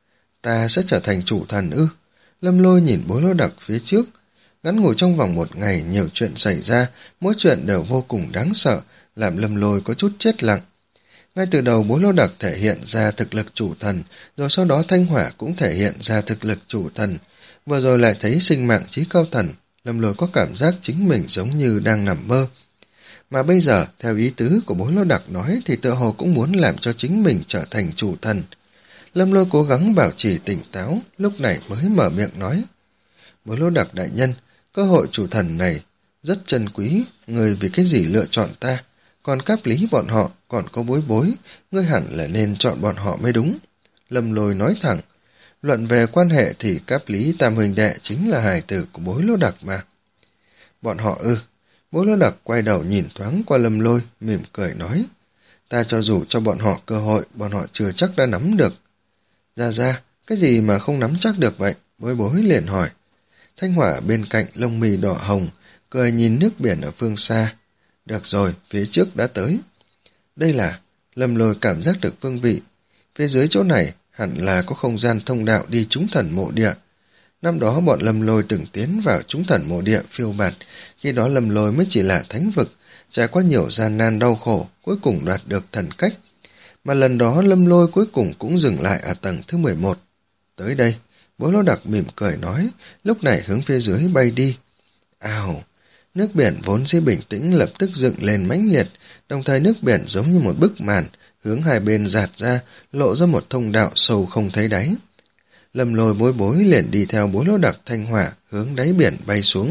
Ta sẽ trở thành chủ thần ư? Lâm Lôi nhìn Bối Lô Đặc phía trước. Ngắn ngủi trong vòng một ngày nhiều chuyện xảy ra, mỗi chuyện đều vô cùng đáng sợ, làm Lâm Lôi có chút chết lặng. Ngay từ đầu Bối Lô Đặc thể hiện ra thực lực chủ thần, rồi sau đó Thanh Hỏa cũng thể hiện ra thực lực chủ thần, vừa rồi lại thấy sinh mạng chí cao thần, Lâm Lôi có cảm giác chính mình giống như đang nằm mơ. Mà bây giờ, theo ý tứ của Bối Lô Đặc nói thì tựa hồ cũng muốn làm cho chính mình trở thành chủ thần. Lâm Lôi cố gắng bảo trì tỉnh táo, lúc này mới mở miệng nói. Bối Lô Đặc đại nhân, cơ hội chủ thần này rất chân quý, người vì cái gì lựa chọn ta, còn Cáp Lý bọn họ còn có Bối Bối, ngươi hẳn là nên chọn bọn họ mới đúng. Lâm Lôi nói thẳng, luận về quan hệ thì Cáp Lý tam huynh đệ chính là hài tử của Bối Lô Đặc mà. Bọn họ ư? Bối Lô Đặc quay đầu nhìn thoáng qua Lâm Lôi, mỉm cười nói, ta cho dù cho bọn họ cơ hội, bọn họ chưa chắc đã nắm được. Ra ra, cái gì mà không nắm chắc được vậy? Bối Bối liền hỏi. Thanh Hỏa bên cạnh lông mì đỏ hồng, cười nhìn nước biển ở phương xa. Được rồi, phía trước đã tới. Đây là, Lâm Lôi cảm giác được phương vị. Phía dưới chỗ này hẳn là có không gian thông đạo đi trúng thần mộ địa. Năm đó bọn Lâm Lôi từng tiến vào trúng thần mộ địa phiêu bạt, khi đó Lâm Lôi mới chỉ là thánh vực, trải qua nhiều gian nan đau khổ, cuối cùng đoạt được thần cách. Mà lần đó Lâm Lôi cuối cùng cũng dừng lại ở tầng thứ mười một. Tới đây, Bối Lô Đặc mỉm cười nói, lúc này hướng phía dưới bay đi. Ào! Nước biển vốn dĩ bình tĩnh lập tức dựng lên mãnh liệt, đồng thời nước biển giống như một bức màn, hướng hai bên dạt ra, lộ ra một thông đạo sâu không thấy đáy. Lâm Lôi Bối Bối liền đi theo Bối Lô Đặc Thanh Hỏa hướng đáy biển bay xuống.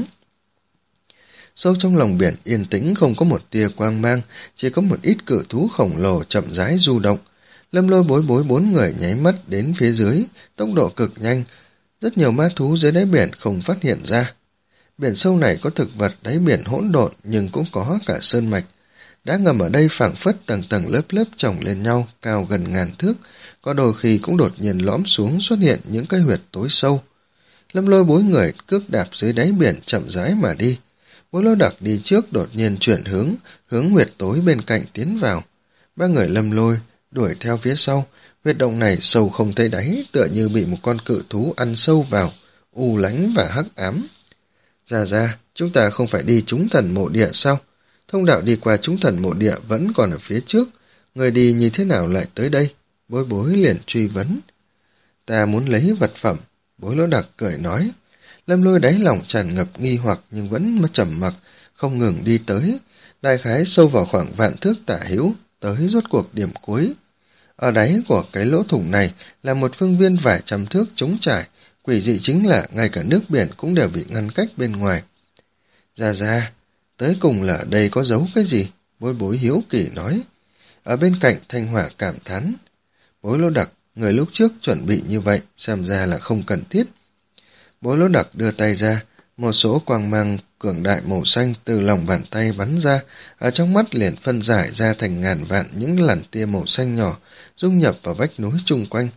Sâu trong lòng biển yên tĩnh không có một tia quang mang, chỉ có một ít cự thú khổng lồ chậm rãi du động. Lâm Lôi Bối Bối bốn người nháy mắt đến phía dưới, tốc độ cực nhanh, rất nhiều ma thú dưới đáy biển không phát hiện ra. Biển sâu này có thực vật đáy biển hỗn độn nhưng cũng có cả sơn mạch. Đá ngầm ở đây phảng phất tầng tầng lớp lớp chồng lên nhau, cao gần ngàn thước, có đôi khi cũng đột nhiên lõm xuống xuất hiện những cái huyệt tối sâu. Lâm Lôi bốn người cước đạp dưới đáy biển chậm rãi mà đi. Bối Lô Đặc đi trước đột nhiên chuyển hướng, hướng huyệt tối bên cạnh tiến vào. Ba người Lâm Lôi đuổi theo phía sau, huyệt động này sâu không thấy đáy, tựa như bị một con cự thú ăn sâu vào, u lánh và hắc ám. Ra ra, chúng ta không phải đi trúng thần mộ địa sao? Thông đạo đi qua trúng thần mộ địa vẫn còn ở phía trước, người đi như thế nào lại tới đây? Bối Bối liền truy vấn. Ta muốn lấy vật phẩm, Bối Lô Đặc cười nói. Lâm Lôi đáy lòng tràn ngập nghi hoặc nhưng vẫn trầm mặc, không ngừng đi tới, đại khái sâu vào khoảng vạn thước tả hữu, tới rốt cuộc điểm cuối. Ở đáy của cái lỗ thủng này là một phương viên vài trăm thước trống trải, quỷ dị chính là ngay cả nước biển cũng đều bị ngăn cách bên ngoài. Ra ra, tới cùng là đây có giấu cái gì? Bối Bối hiếu kỳ nói. Ở bên cạnh Thanh Hỏa cảm thán. Bối Lô Đặc, người lúc trước chuẩn bị như vậy, xem ra là không cần thiết. Bối Lô Đặc đưa tay ra, một số quang mang cường đại màu xanh từ lòng bàn tay bắn ra, ở trong mắt liền phân giải ra thành ngàn vạn những làn tia màu xanh nhỏ, dung nhập vào vách núi chung quanh.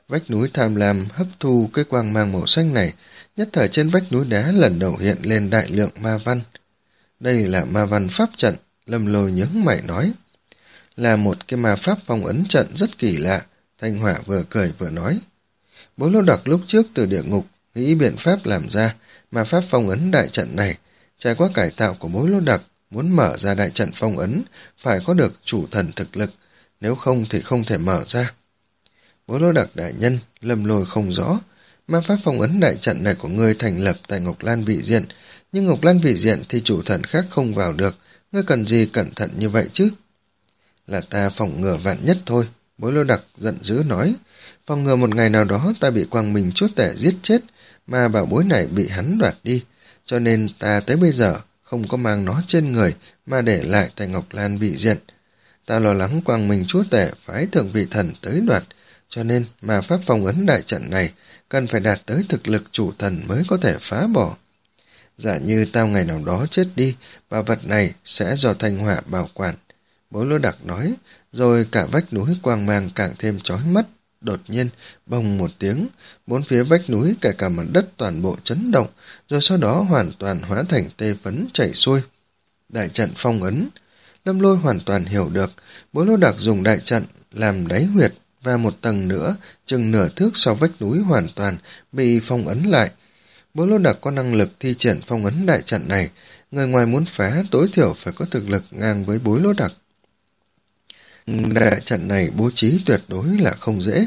Vách núi tham lam hấp thu cái quang mang màu xanh này, nhất thời trên vách núi đá lần đầu hiện lên đại lượng ma văn. Đây là ma văn pháp trận, Lâm Lôi nhướng mày nói. Là một cái ma pháp phong ấn trận rất kỳ lạ, Thanh Hỏa vừa cười vừa nói. Bối Lô Đặc lúc trước từ địa ngục nghĩ biện pháp làm ra ma pháp phong ấn đại trận này, trải qua cải tạo của Bối Lô Đặc, muốn mở ra đại trận phong ấn phải có được chủ thần thực lực, nếu không thì không thể mở ra. Bối Lô Đặc đại nhân, Lâm Lôi không rõ, ma pháp phong ấn đại trận này của ngươi thành lập tại Ngọc Lan Vị Diện, nhưng Ngọc Lan Vị Diện thì chủ thần khác không vào được, ngươi cần gì cẩn thận như vậy chứ? Là ta phòng ngừa vạn nhất thôi, Bối Lô Đặc giận dữ nói, phòng ngừa một ngày nào đó ta bị Quang Minh Chúa Tể giết chết, mà bảo bối này bị hắn đoạt đi, cho nên ta tới bây giờ không có mang nó trên người mà để lại tại Ngọc Lan Vị Diện. Ta lo lắng Quang Minh Chúa Tể phái thượng vị thần tới đoạt, cho nên mà pháp phong ấn đại trận này cần phải đạt tới thực lực chủ thần mới có thể phá bỏ. Giả như tao ngày nào đó chết đi, bảo vật này sẽ do Thanh Hỏa bảo quản. Bối Lô Đặc nói, rồi cả vách núi quang mang càng thêm chói mắt. Đột nhiên, bồng một tiếng, bốn phía vách núi kể cả mặt đất toàn bộ chấn động, rồi sau đó hoàn toàn hóa thành tê phấn chảy xuôi. Đại trận phong ấn. Lâm Lôi hoàn toàn hiểu được, Bối Lô Đặc dùng đại trận làm đáy huyệt, và một tầng nữa, chừng nửa thước sau vách núi hoàn toàn bị phong ấn lại. Bối Lô Đặc có năng lực thi triển phong ấn đại trận này, người ngoài muốn phá tối thiểu phải có thực lực ngang với Bối Lô Đặc. Đại trận này bố trí tuyệt đối là không dễ.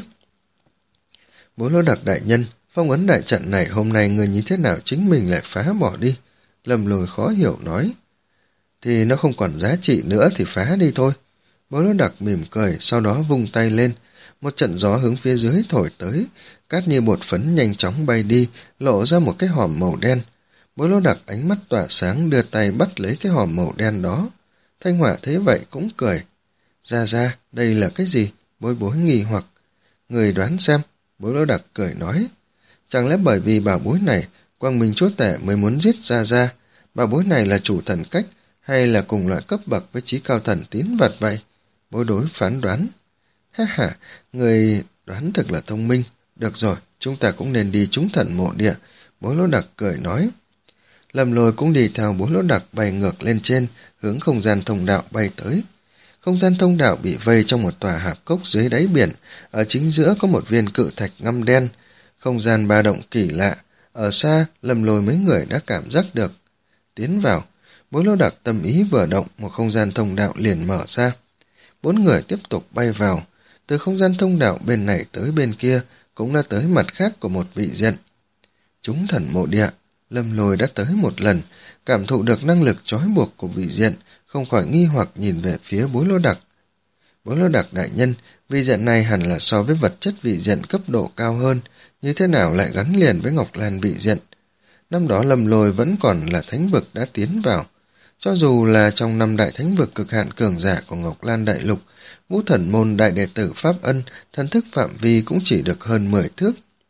Bối Lô Đặc đại nhân, phong ấn đại trận này hôm nay người như thế nào chính mình lại phá bỏ đi? Lâm Lôi khó hiểu nói. Thì nó không còn giá trị nữa thì phá đi thôi. Bối Lô Đặc mỉm cười, sau đó vung tay lên. Một trận gió hướng phía dưới thổi tới, cát như bột phấn nhanh chóng bay đi, lộ ra một cái hòm màu đen. Bối Lô Đặc ánh mắt tỏa sáng đưa tay bắt lấy cái hòm màu đen đó. Thanh Hỏa thấy vậy cũng cười. Ra ra, đây là cái gì? Bối bối nghi hoặc. Người đoán xem, Bối Lô Đặc cười nói. Chẳng lẽ bởi vì bảo bối này, Quang Minh Chúa Tể mới muốn giết ra ra, bảo bối này là chủ thần cách, hay là cùng loại cấp bậc với chí cao thần tín vật vậy? Bối đối phán đoán. Ha ha, người đoán thực là thông minh. Được rồi, chúng ta cũng nên đi trúng thần mộ địa. Bối Lô Đặc cười nói. Lâm Lôi cũng đi theo Bối Lô Đặc bay ngược lên trên, hướng không gian thông đạo bay tới. Không gian thông đạo bị vây trong một tòa hạp cốc dưới đáy biển, ở chính giữa có một viên cự thạch ngăm đen. Không gian ba động kỳ lạ, ở xa Lâm Lôi mấy người đã cảm giác được. Tiến vào, Bối Lô Đặc tâm ý vừa động, một không gian thông đạo liền mở ra. Bốn người tiếp tục bay vào, từ không gian thông đạo bên này tới bên kia, cũng đã tới mặt khác của một vị diện. Chúng thần mộ địa, Lâm Lôi đã tới một lần, cảm thụ được năng lực trói buộc của vị diện, không khỏi nghi hoặc nhìn về phía Bối Lô Đặc. Bối Lô Đặc đại nhân, vị diện này hẳn là so với vật chất vị diện cấp độ cao hơn, như thế nào lại gắn liền với Ngọc Lan vị diện? Năm đó Lâm Lôi vẫn còn là thánh vực đã tiến vào. Cho dù là trong năm đại thánh vực cực hạn cường giả của Ngọc Lan đại lục, Ngũ Thần môn đại đệ tử Pháp Ân, thần thức phạm vi cũng chỉ được hơn mười thước.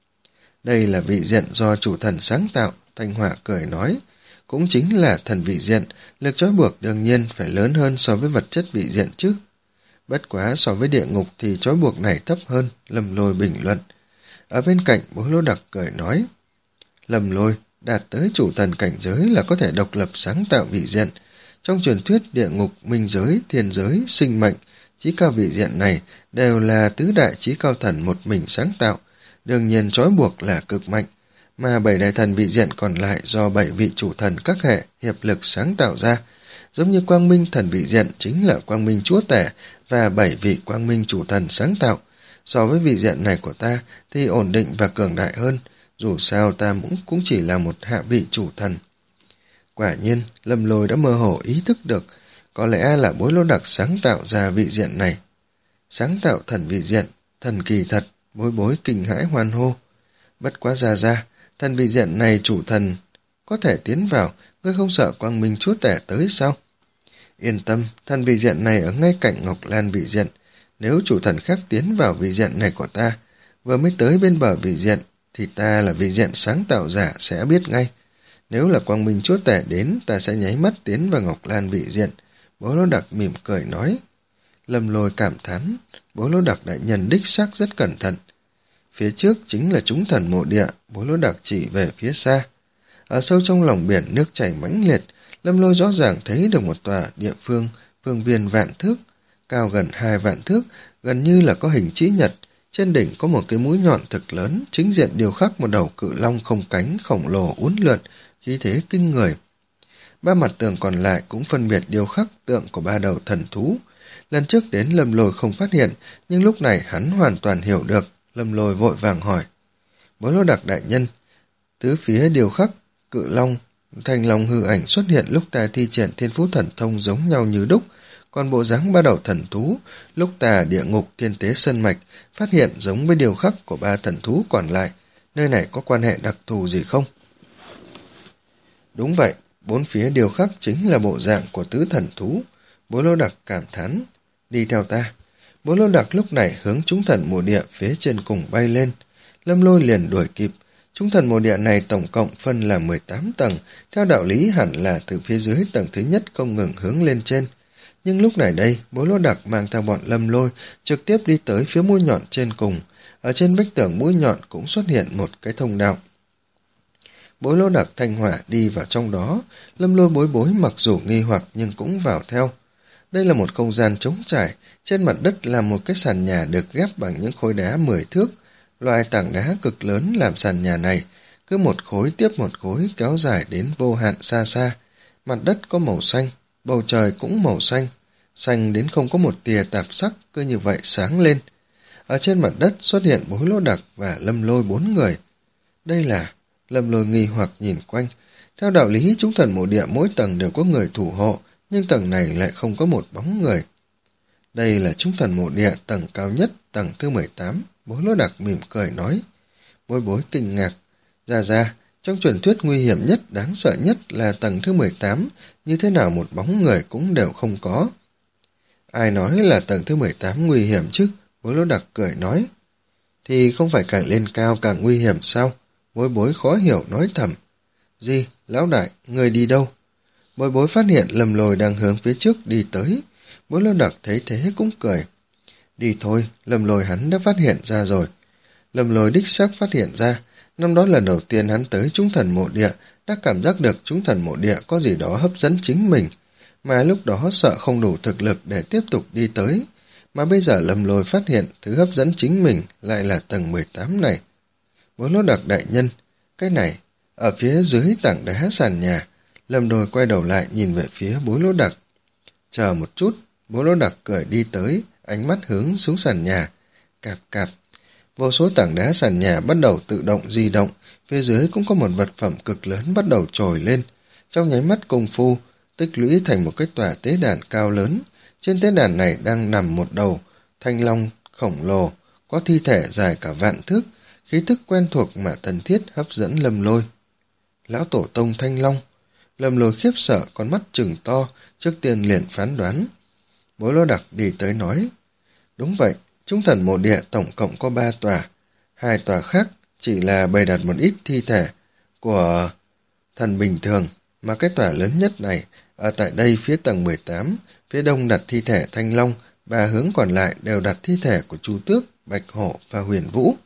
Đây là vị diện do chủ thần sáng tạo, Thanh Hỏa cười nói. Cũng chính là thần vị diện, lực trói buộc đương nhiên phải lớn hơn so với vật chất vị diện chứ. Bất quá so với địa ngục thì trói buộc này thấp hơn, Lâm Lôi bình luận. Ở bên cạnh, Bối Lô Đặc cười nói. Lâm Lôi, đạt tới chủ thần cảnh giới là có thể độc lập sáng tạo vị diện. Trong truyền thuyết địa ngục, minh giới, thiên giới, sinh mệnh, chí cao vị diện này đều là tứ đại chí cao thần một mình sáng tạo, đương nhiên trói buộc là cực mạnh, mà bảy đại thần vị diện còn lại do bảy vị chủ thần các hệ hiệp lực sáng tạo ra, giống như Quang Minh thần vị diện chính là Quang Minh Chúa Tể và bảy vị Quang Minh chủ thần sáng tạo. So với vị diện này của ta thì ổn định và cường đại hơn, dù sao ta cũng, cũng chỉ là một hạ vị chủ thần. Quả nhiên, Lâm Lôi đã mơ hồ ý thức được, có lẽ là Bối Lô Đặc sáng tạo ra vị diện này. Sáng tạo thần vị diện, thần kỳ thật, Bối Bối kinh hãi hoan hô. Bất quá ra ra, thần vị diện này chủ thần có thể tiến vào, ngươi không sợ Quang Minh Chúa Tể tới sao? Yên tâm, thần vị diện này ở ngay cạnh Ngọc Lan vị diện, nếu chủ thần khác tiến vào vị diện này của ta, vừa mới tới bên bờ vị diện, thì ta là vị diện sáng tạo giả sẽ biết ngay. Nếu là Quang Minh Chúa Tể đến, ta sẽ nháy mắt tiến vào Ngọc Lan vị diện. Bố Lô Đặc mỉm cười nói. Lâm Lôi cảm thán, Bố Lô Đặc đại nhân đích xác rất cẩn thận. phía trước chính là chúng thần mộ địa, Bố Lỗ Đặc chỉ về phía xa. Ở sâu trong lòng biển nước chảy mãnh liệt, Lâm Lôi rõ ràng thấy được một tòa địa phương, phương viên vạn thước, cao gần hai vạn thước, gần như là có hình chữ nhật. Trên đỉnh có một cái mũi nhọn thực lớn, chính diện điêu khắc một đầu cự long không cánh khổng lồ uốn lượn, khí thế kinh người. Ba mặt tường còn lại cũng phân biệt điêu khắc tượng của ba đầu thần thú. Lần trước đến Lâm Lôi không phát hiện, nhưng lúc này hắn hoàn toàn hiểu được. Lâm Lôi vội vàng hỏi: Bố Lỗ Đặc đại nhân, tứ phía điêu khắc cự long, thanh long hư ảnh xuất hiện lúc ta thi triển thiên phú thần thông giống nhau như đúc, còn bộ dáng ba đầu thần thú lúc ta địa ngục thiên tế sơn mạch phát hiện giống với điêu khắc của ba thần thú còn lại, nơi này có quan hệ đặc thù gì không? Đúng vậy, bốn phía điêu khắc chính là bộ dạng của tứ thần thú. Bố Lỗ Đặc cảm thán: Đi theo ta. Bố Lỗ Đặc lúc này hướng chúng thần mộ địa phía trên cùng bay lên. Lâm Lôi liền đuổi kịp. Chúng thần mộ địa này tổng cộng phân là mười tám tầng, theo đạo lý hẳn là từ phía dưới tầng thứ nhất không ngừng hướng lên trên. Nhưng lúc này đây, Bố Lỗ Đặc mang theo bọn Lâm Lôi trực tiếp đi tới phía mũi nhọn trên cùng. Ở trên vách tường mũi nhọn cũng xuất hiện một cái thông đạo. Bố Lỗ Đặc thanh hỏa đi vào trong đó, Lâm Lôi bối bối mặc dù nghi hoặc nhưng cũng vào theo. Đây là một không gian trống trải, trên mặt đất là một cái sàn nhà được ghép bằng những khối đá mười thước. Loại tảng đá cực lớn làm sàn nhà này, cứ một khối tiếp một khối kéo dài đến vô hạn xa xa. Mặt đất có màu xanh, bầu trời cũng màu xanh, xanh đến không có một tia tạp sắc, cứ như vậy sáng lên. Ở trên mặt đất xuất hiện Bố Lỗ Đặc và Lâm Lôi bốn người. Đây là... Lâm Lôi nghi hoặc nhìn quanh. Theo đạo lý chúng thần mộ địa mỗi tầng đều có người thủ hộ, nhưng tầng này lại không có một bóng người. Đây là chúng thần mộ địa tầng cao nhất, tầng thứ mười tám, Bố Lỗ Đặc mỉm cười nói. Bối bối kinh ngạc. Ra ra, trong truyền thuyết nguy hiểm nhất, đáng sợ nhất là tầng thứ mười tám, như thế nào một bóng người cũng đều không có. Ai nói là tầng thứ mười tám nguy hiểm chứ? Bố Lỗ Đặc cười nói. Thì không phải càng lên cao càng nguy hiểm sao? Bối bối khó hiểu nói thầm. Gì, lão đại, người đi đâu? Bối bối phát hiện Lâm Lôi đang hướng phía trước đi tới. Bố Lỗ Đặc thấy thế cũng cười. Đi thôi, Lâm Lôi hắn đã phát hiện ra rồi. Lâm Lôi đích xác phát hiện ra, năm đó lần đầu tiên hắn tới chúng thần mộ địa, đã cảm giác được chúng thần mộ địa có gì đó hấp dẫn chính mình, mà lúc đó sợ không đủ thực lực để tiếp tục đi tới. Mà bây giờ Lâm Lôi phát hiện thứ hấp dẫn chính mình lại là tầng mười tám này. Bố Lỗ Đặc đại nhân, cái này, ở phía dưới tảng đá sàn nhà. Lâm Lôi quay đầu lại nhìn về phía Bố Lỗ Đặc. Chờ một chút, Bố Lỗ Đặc cười đi tới, ánh mắt hướng xuống sàn nhà. Cạp cạp, vô số tảng đá sàn nhà bắt đầu tự động di động, phía dưới cũng có một vật phẩm cực lớn bắt đầu trồi lên. Trong nháy mắt công phu, tích lũy thành một cái tòa tế đàn cao lớn. Trên tế đàn này đang nằm một đầu thanh long khổng lồ, có thi thể dài cả vạn thước, khí thức quen thuộc mà thân thiết hấp dẫn Lâm Lôi. Lão tổ tông Thanh Long. Lâm Lôi khiếp sợ, con mắt trừng to, trước tiên liền phán đoán. Bố Lỗ Đặc đi tới nói. Đúng vậy, chúng thần mộ địa tổng cộng có ba tòa. Hai tòa khác chỉ là bày đặt một ít thi thể của thần bình thường, mà cái tòa lớn nhất này, ở tại đây phía tầng mười tám, phía đông đặt thi thể Thanh Long, và hướng còn lại đều đặt thi thể của Chu Tước, Bạch Hổ và Huyền Vũ.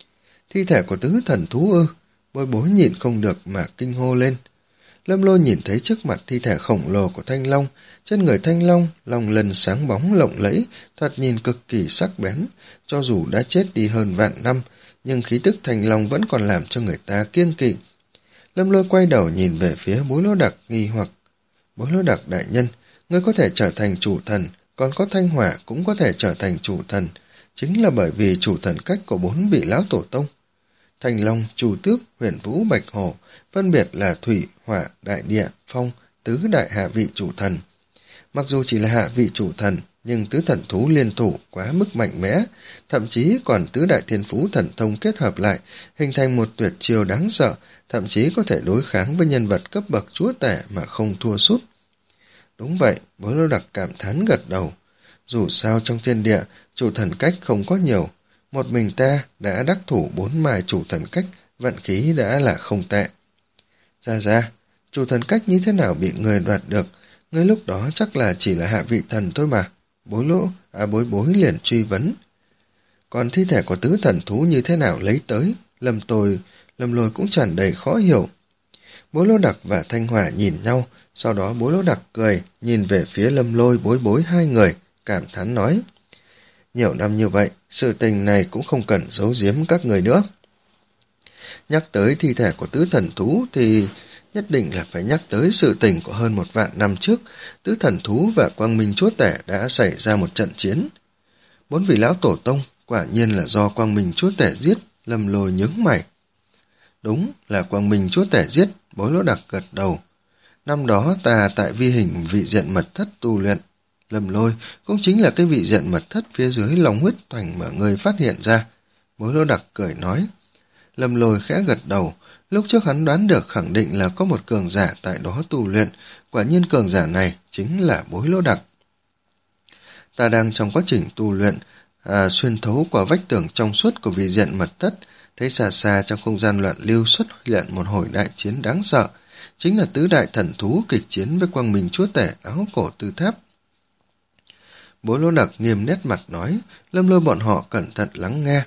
Thi thể của tứ thần thú ư? Bối bối nhìn không được mà kinh hô lên. Lâm Lôi nhìn thấy trước mặt thi thể khổng lồ của Thanh Long, trên người Thanh Long, long lân sáng bóng lộng lẫy, thoạt nhìn cực kỳ sắc bén, cho dù đã chết đi hơn vạn năm, nhưng khí tức Thanh Long vẫn còn làm cho người ta kiêng kỵ. Lâm Lôi quay đầu nhìn về phía Bố Lỗ Đặc nghi hoặc. Bố Lỗ Đặc đại nhân, ngươi có thể trở thành chủ thần, còn có Thanh Hỏa cũng có thể trở thành chủ thần, chính là bởi vì chủ thần cách của bốn vị lão tổ tông. Thanh Long, Chu Tước, Huyền Vũ, Bạch Hổ, phân biệt là thủy, hỏa, đại địa, phong, tứ đại hạ vị chủ thần. Mặc dù chỉ là hạ vị chủ thần, nhưng tứ thần thú liên thủ quá mức mạnh mẽ, thậm chí còn tứ đại thiên phú thần thông kết hợp lại, hình thành một tuyệt chiêu đáng sợ, thậm chí có thể đối kháng với nhân vật cấp bậc chúa tể mà không thua sút. Đúng vậy, Bố Lỗ Đặc cảm thán gật đầu. Dù sao trong thiên địa, chủ thần cách không có nhiều, một mình ta đã đắc thủ bốn mai chủ thần cách, vận khí đã là không tệ. Ra ra, chủ thần cách như thế nào bị người đoạt được, ngươi lúc đó chắc là chỉ là hạ vị thần thôi mà. Bối lỗ, à bối bối liền truy vấn. Còn thi thể của tứ thần thú như thế nào lấy tới? Lâm tôi, Lâm Lôi cũng tràn đầy khó hiểu. Bối Lô Đặc và Thanh Hỏa nhìn nhau, sau đó Bối Lô Đặc cười, nhìn về phía Lâm Lôi Bối Bối hai người, cảm thán nói. Nhiều năm như vậy, sự tình này cũng không cần giấu giếm các người nữa. Nhắc tới thi thể của tứ thần thú thì nhất định là phải nhắc tới sự tình của hơn một vạn năm trước, tứ thần thú và Quang Minh Chúa Tể đã xảy ra một trận chiến. Bốn vị lão tổ tông quả nhiên là do Quang Minh Chúa Tể giết, Lâm Lôi nhướng mày. Đúng là Quang Minh Chúa Tể giết, Bối Lô Đặc gật đầu. Năm đó ta tại vi hình vị diện mật thất tu luyện, Lâm Lôi cũng chính là cái vị diện mật thất phía dưới lòng huyết toành mà người phát hiện ra. Bối Lô Đặc cười nói. Lâm Lôi khẽ gật đầu, lúc trước hắn đoán được khẳng định là có một cường giả tại đó tu luyện, quả nhiên cường giả này chính là Bối Lô Đặc. Ta đang trong quá trình tu luyện, à, xuyên thấu qua vách tường trong suốt của vị diện mật thất, thấy xa xa trong không gian loạn lưu xuất hiện một hồi đại chiến đáng sợ, chính là tứ đại thần thú kịch chiến với Quang Minh Chúa Tể áo cổ tư tháp. Bối Lô Đặc nghiêm nét mặt nói, Lâm Lôi bọn họ cẩn thận lắng nghe.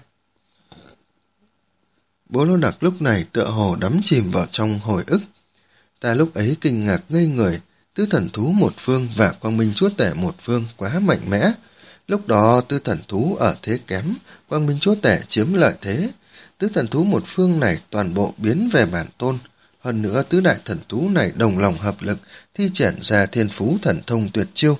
Bối Lô Đặc lúc này tựa hồ đắm chìm vào trong hồi ức. Ta lúc ấy kinh ngạc ngây người, tứ thần thú một phương và Quang Minh Chúa Tể một phương quá mạnh mẽ. Lúc đó tứ thần thú ở thế kém, Quang Minh Chúa Tể chiếm lợi thế. Tứ thần thú một phương này toàn bộ biến về bản tôn. Hơn nữa tứ đại thần thú này đồng lòng hợp lực, thi triển ra thiên phú thần thông tuyệt chiêu.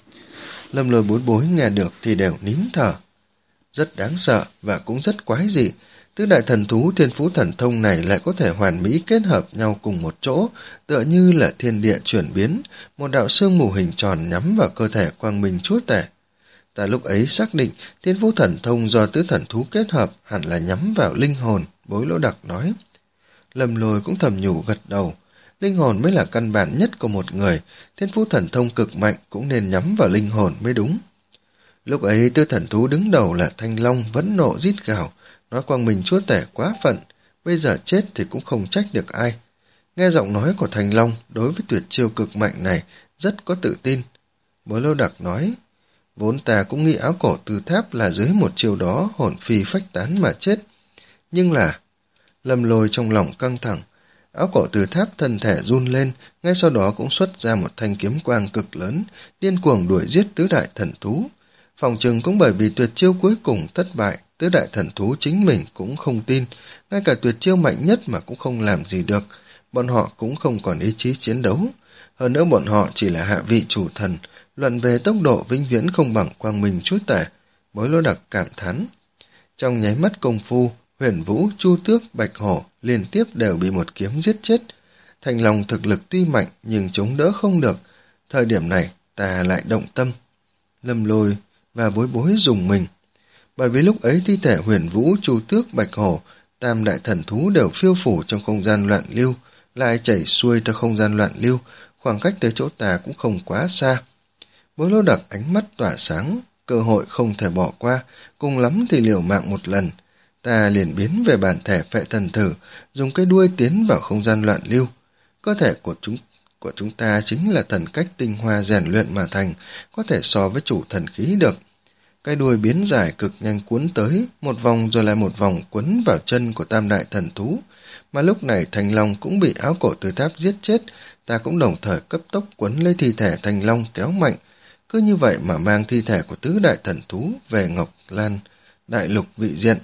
Lâm Lôi Bối Bối nghe được thì đều nín thở. Rất đáng sợ và cũng rất quái dị. Tứ đại thần thú thiên phú thần thông này lại có thể hoàn mỹ kết hợp nhau cùng một chỗ, tựa như là thiên địa chuyển biến, một đạo sương mù hình tròn nhắm vào cơ thể Quang Minh Chúa Tể. Ta lúc ấy xác định thiên phú thần thông do tứ thần thú kết hợp hẳn là nhắm vào linh hồn, Bối Lô Đặc nói. Lâm Lôi cũng thầm nhủ gật đầu, linh hồn mới là căn bản nhất của một người, thiên phú thần thông cực mạnh cũng nên nhắm vào linh hồn mới đúng. Lúc ấy tứ thần thú đứng đầu là Thanh Long vẫn nộ rít gào, nói Quang Minh Chúa Tể quá phận, bây giờ chết thì cũng không trách được ai. Nghe giọng nói của Thanh Long đối với tuyệt chiêu cực mạnh này rất có tự tin. Bối Lô Đặc nói, vốn ta cũng nghĩ áo cổ tư tháp là dưới một chiêu đó hồn phi phách tán mà chết. Nhưng là, Lâm Lôi trong lòng căng thẳng, áo cổ tư tháp thân thể run lên, ngay sau đó cũng xuất ra một thanh kiếm quang cực lớn, điên cuồng đuổi giết tứ đại thần thú. Phòng chừng cũng bởi vì tuyệt chiêu cuối cùng thất bại, tứ đại thần thú chính mình cũng không tin, ngay cả tuyệt chiêu mạnh nhất mà cũng không làm gì được, bọn họ cũng không còn ý chí chiến đấu. Hơn nữa bọn họ chỉ là hạ vị chủ thần, luận về tốc độ vĩnh viễn không bằng Quang Minh Chúa Tể, Bối Lô Đặc cảm thán. Trong nháy mắt công phu, Huyền Vũ, Chu Tước, Bạch Hổ liên tiếp đều bị một kiếm giết chết. Thanh Long thực lực tuy mạnh nhưng chống đỡ không được, thời điểm này ta lại động tâm. Lâm Lôi và Bối Bối dùng mình, bởi vì lúc ấy thi thể Huyền Vũ, Chu Tước, Bạch Hổ, tam đại thần thú đều phiêu phủ trong không gian loạn lưu, lại chảy xuôi theo không gian loạn lưu, khoảng cách tới chỗ ta cũng không quá xa. Bối Lô Đặc ánh mắt tỏa sáng, cơ hội không thể bỏ qua, cùng lắm thì liều mạng một lần. Ta liền biến về bản thể phệ thần thử, dùng cái đuôi tiến vào không gian loạn lưu. Cơ thể của chúng của chúng ta chính là thần cách tinh hoa rèn luyện mà thành, có thể so với chủ thần khí được. Cái đuôi biến dài cực nhanh cuốn tới, một vòng rồi lại một vòng quấn vào chân của tam đại thần thú. Mà lúc này Thanh Long cũng bị áo cổ tư tháp giết chết, ta cũng đồng thời cấp tốc quấn lấy thi thể Thanh Long kéo mạnh. Cứ như vậy mà mang thi thể của tứ đại thần thú về Ngọc Lan, đại lục vị diện.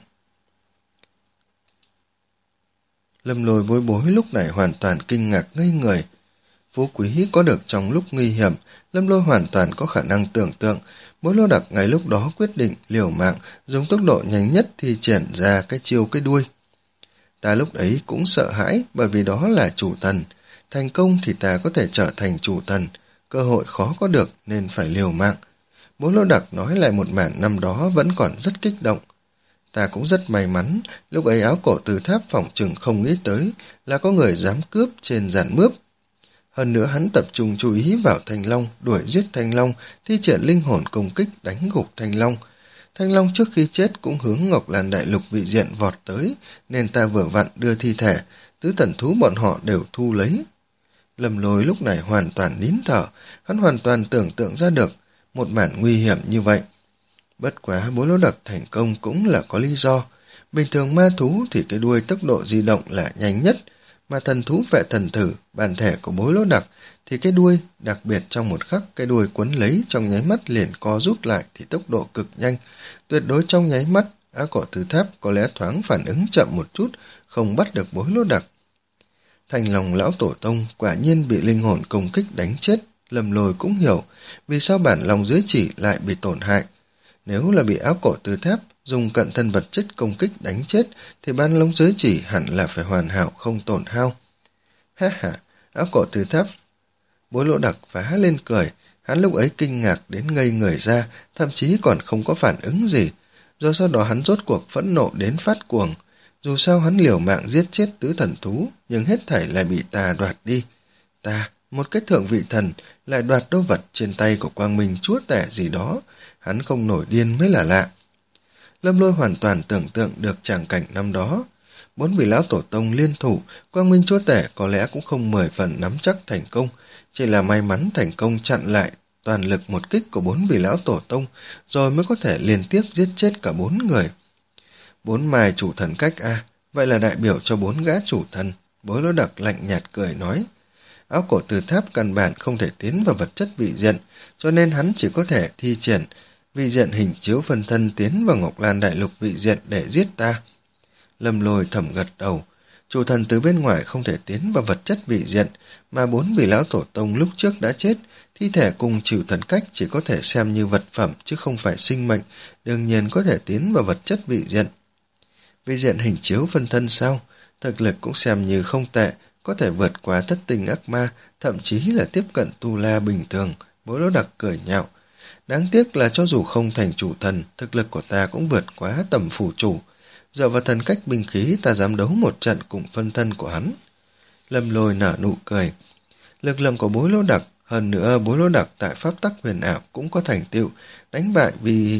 Lâm Lôi Bối Bối lúc này hoàn toàn kinh ngạc ngây người. Phú quý có được trong lúc nguy hiểm, Lâm Lôi hoàn toàn có khả năng tưởng tượng. Bối Lô Đặc ngay lúc đó quyết định liều mạng, dùng tốc độ nhanh nhất thi triển ra cái chiêu cái đuôi. Ta lúc ấy cũng sợ hãi, bởi vì đó là chủ thần. Thành công thì ta có thể trở thành chủ thần, cơ hội khó có được nên phải liều mạng. Bối Lô Đặc nói lại một màn năm đó vẫn còn rất kích động. Ta cũng rất may mắn, lúc ấy áo cổ từ tháp phòng chừng không nghĩ tới là có người dám cướp trên giàn mướp. Hơn nữa hắn tập trung chú ý vào Thanh Long, đuổi giết Thanh Long, thi triển linh hồn công kích đánh gục Thanh Long. Thanh Long trước khi chết cũng hướng Ngọc Lan đại lục vị diện vọt tới, nên ta vừa vặn đưa thi thể, tứ thần thú bọn họ đều thu lấy. Lâm Lôi lúc này hoàn toàn nín thở, hắn hoàn toàn tưởng tượng ra được một màn nguy hiểm như vậy. Bất quá Bố Lỗ Đặc thành công cũng là có lý do. Bình thường ma thú thì cái đuôi tốc độ di động là nhanh nhất, mà thần thú vệ thần thử, bản thể của Bố Lỗ Đặc, thì cái đuôi, đặc biệt trong một khắc cái đuôi quấn lấy trong nháy mắt liền co rút lại thì tốc độ cực nhanh, tuyệt đối trong nháy mắt, Áo Cổ Từ Tháp có lẽ thoáng phản ứng chậm một chút, không bắt được Bố Lỗ Đặc. Thành lòng lão tổ tông quả nhiên bị linh hồn công kích đánh chết, Lâm Lôi cũng hiểu vì sao bản lòng dưới chỉ lại bị tổn hại. Nếu là bị Áo Cổ Từ Tháp dùng cận thân vật chất công kích đánh chết thì ban lông giới chỉ hẳn là phải hoàn hảo không tổn hao. Ha ha, Áo Cổ Từ Tháp. Bố Lỗ Đặc phá lên cười, hắn lúc ấy kinh ngạc đến ngây người ra, thậm chí còn không có phản ứng gì. Rồi sau đó hắn rốt cuộc phẫn nộ đến phát cuồng. Dù sao hắn liều mạng giết chết tứ thần thú, nhưng hết thảy lại bị ta đoạt đi. Ta, một cái thượng vị thần, lại đoạt đồ vật trên tay của Quang Minh Chúa Tể gì đó. Hắn không nổi điên mới là lạ. Lâm Lôi hoàn toàn tưởng tượng được tràng cảnh năm đó. Bốn vị lão tổ tông liên thủ, Quang Minh Chúa Tể có lẽ cũng không mười phần nắm chắc thành công, chỉ là may mắn thành công chặn lại toàn lực một kích của bốn vị lão tổ tông, rồi mới có thể liên tiếp giết chết cả bốn người. Bốn mài chủ thần cách a, à, vậy là đại biểu cho bốn gã chủ thần. Bố Lỗ Đặc lạnh nhạt cười nói. Áo Cổ Từ Tháp căn bản không thể tiến vào vật chất vị diện, cho nên hắn chỉ có thể thi triển vị diện hình chiếu phân thân tiến vào Ngọc Lan Đại Lục vị diện để giết ta. Lâm Lôi thầm gật đầu. Chủ thần từ bên ngoài không thể tiến vào vật chất vị diện, mà bốn vị lão tổ tông lúc trước đã chết, thi thể cùng chịu thần cách chỉ có thể xem như vật phẩm chứ không phải sinh mệnh, đương nhiên có thể tiến vào vật chất vị diện. Vị diện hình chiếu phân thân sao? Thực lực cũng xem như không tệ, có thể vượt qua thất tinh ác ma, thậm chí là tiếp cận tu la bình thường. Bố Lỗ Đặc cười nhạo. Đáng tiếc là cho dù không thành chủ thần, thực lực của ta cũng vượt quá tầm phủ chủ. Dựa vào thần cách binh khí ta dám đấu một trận cùng phân thân của hắn. Lâm Lôi nở nụ cười. Lực lượng của Bố Lỗ Đặc, hơn nữa Bố Lỗ Đặc tại pháp tắc huyền ảo cũng có thành tựu, đánh bại vì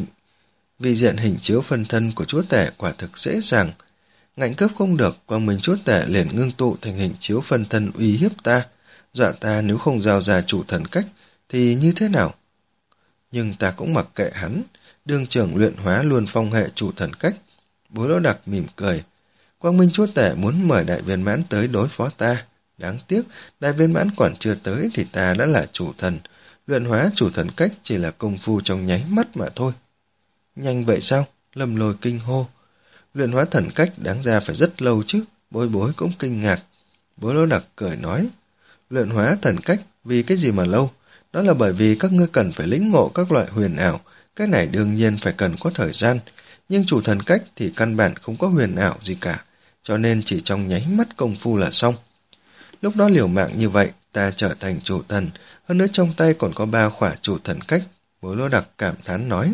vì diện hình chiếu phân thân của chúa tể quả thực dễ dàng. Ngạnh cướp không được, Quang Minh Chúa Tể liền ngưng tụ thành hình chiếu phân thân uy hiếp ta, dọa ta nếu không giao ra chủ thần cách thì như thế nào? Nhưng ta cũng mặc kệ hắn, đương trưởng luyện hóa luôn phong hệ chủ thần cách. Bố Lỗ Đặc mỉm cười. Quang Minh Chúa Tể muốn mời đại viên mãn tới đối phó ta. Đáng tiếc, đại viên mãn còn chưa tới thì ta đã là chủ thần. Luyện hóa chủ thần cách chỉ là công phu trong nháy mắt mà thôi. Nhanh vậy sao? Lâm Lôi kinh hô. Luyện hóa thần cách đáng ra phải rất lâu chứ. Bối bối cũng kinh ngạc. Bố Lỗ Đặc cười nói. Luyện hóa thần cách vì cái gì mà lâu? Đó là bởi vì các ngươi cần phải lĩnh ngộ các loại huyền ảo. Cái này đương nhiên phải cần có thời gian. Nhưng chủ thần cách thì căn bản không có huyền ảo gì cả. Cho nên chỉ trong nháy mắt công phu là xong. Lúc đó liều mạng như vậy, ta trở thành chủ thần. Hơn nữa trong tay còn có ba khỏa chủ thần cách. Bố Lỗ Đặc cảm thán nói.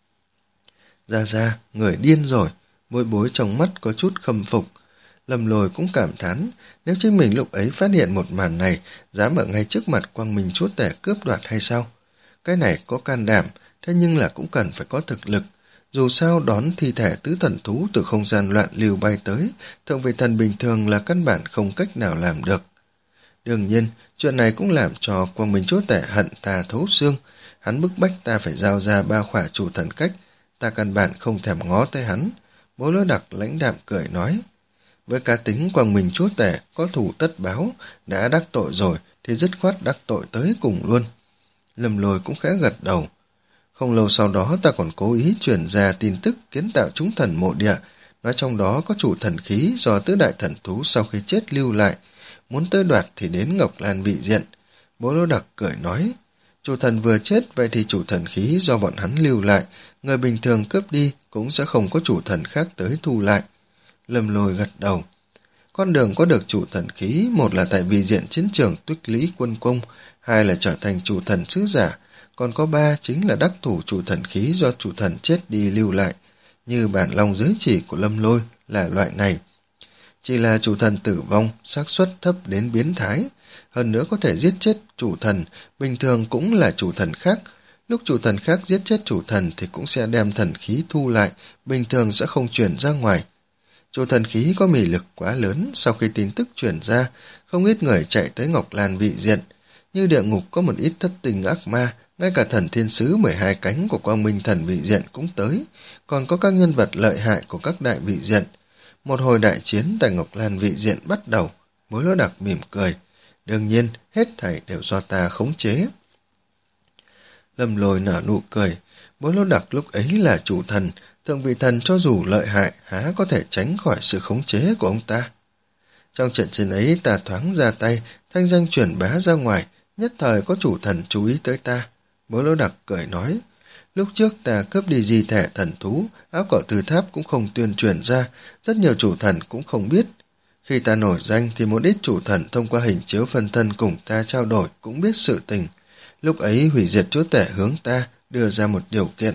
Ra ra, người điên rồi. Bối bối trong mắt có chút khâm phục. Lâm Lôi cũng cảm thán, nếu chính mình lúc ấy phát hiện một màn này, dám ở ngay trước mặt Quang Minh Chúa Tể cướp đoạt hay sao? Cái này có can đảm, thế nhưng là cũng cần phải có thực lực. Dù sao đón thi thể tứ thần thú từ không gian loạn lưu bay tới, thượng vị thần bình thường là căn bản không cách nào làm được. Đương nhiên, chuyện này cũng làm cho Quang Minh Chúa Tể hận ta thấu xương. Hắn bức bách ta phải giao ra ba khỏa chủ thần cách, ta căn bản không thèm ngó tới hắn. Bố Lỗ Đặc lãnh đạm cười nói. Với cá tính Quang Minh Chúa Tể có thủ tất báo, đã đắc tội rồi thì dứt khoát đắc tội tới cùng luôn. Lâm Lôi cũng khẽ gật đầu. Không lâu sau đó ta còn cố ý truyền ra tin tức kiến tạo chúng thần mộ địa, nói trong đó có chủ thần khí do tứ đại thần thú sau khi chết lưu lại, muốn tới đoạt thì đến Ngọc Lan vị diện. Bố Lỗ Đặc cười nói, chủ thần vừa chết vậy thì chủ thần khí do bọn hắn lưu lại, người bình thường cướp đi cũng sẽ không có chủ thần khác tới thu lại. Lâm Lôi gật đầu. Con đường có được chủ thần khí, một là tại vị diện chiến trường Tuyết Lý Quân Công, hai là trở thành chủ thần sứ giả, còn có ba chính là đắc thủ chủ thần khí do chủ thần chết đi lưu lại, như bản long giới chỉ của Lâm Lôi là loại này. Chỉ là chủ thần tử vong, xác suất thấp đến biến thái, hơn nữa có thể giết chết chủ thần, bình thường cũng là chủ thần khác. Lúc chủ thần khác giết chết chủ thần thì cũng sẽ đem thần khí thu lại, bình thường sẽ không chuyển ra ngoài. Chủ thần khí có mị lực quá lớn, sau khi tin tức chuyển ra, không ít người chạy tới Ngọc Lan vị diện. Như địa ngục có một ít thất tình ác ma, ngay cả thần thiên sứ mười hai cánh của quang minh thần vị diện cũng tới, còn có các nhân vật lợi hại của các đại vị diện. Một hồi đại chiến tại Ngọc Lan vị diện bắt đầu. Bối Lỗ Đặc mỉm cười. Đương nhiên, hết thảy đều do ta khống chế. Lâm Lôi nở nụ cười. Bối Lỗ Đặc lúc ấy là chủ thần, thượng vị thần cho dù lợi hại há có thể tránh khỏi sự khống chế của ông ta. Trong trận chiến ấy ta thoáng ra tay, thanh danh truyền bá ra ngoài, nhất thời có chủ thần chú ý tới ta. Bối Lỗ Đặc cười nói, lúc trước ta cướp đi di thể thần thú, áo cỏ từ tháp cũng không tuyên truyền ra, rất nhiều chủ thần cũng không biết. Khi ta nổi danh thì một ít chủ thần thông qua hình chiếu phân thân cùng ta trao đổi cũng biết sự tình. Lúc ấy hủy diệt chúa tể hướng ta đưa ra một điều kiện.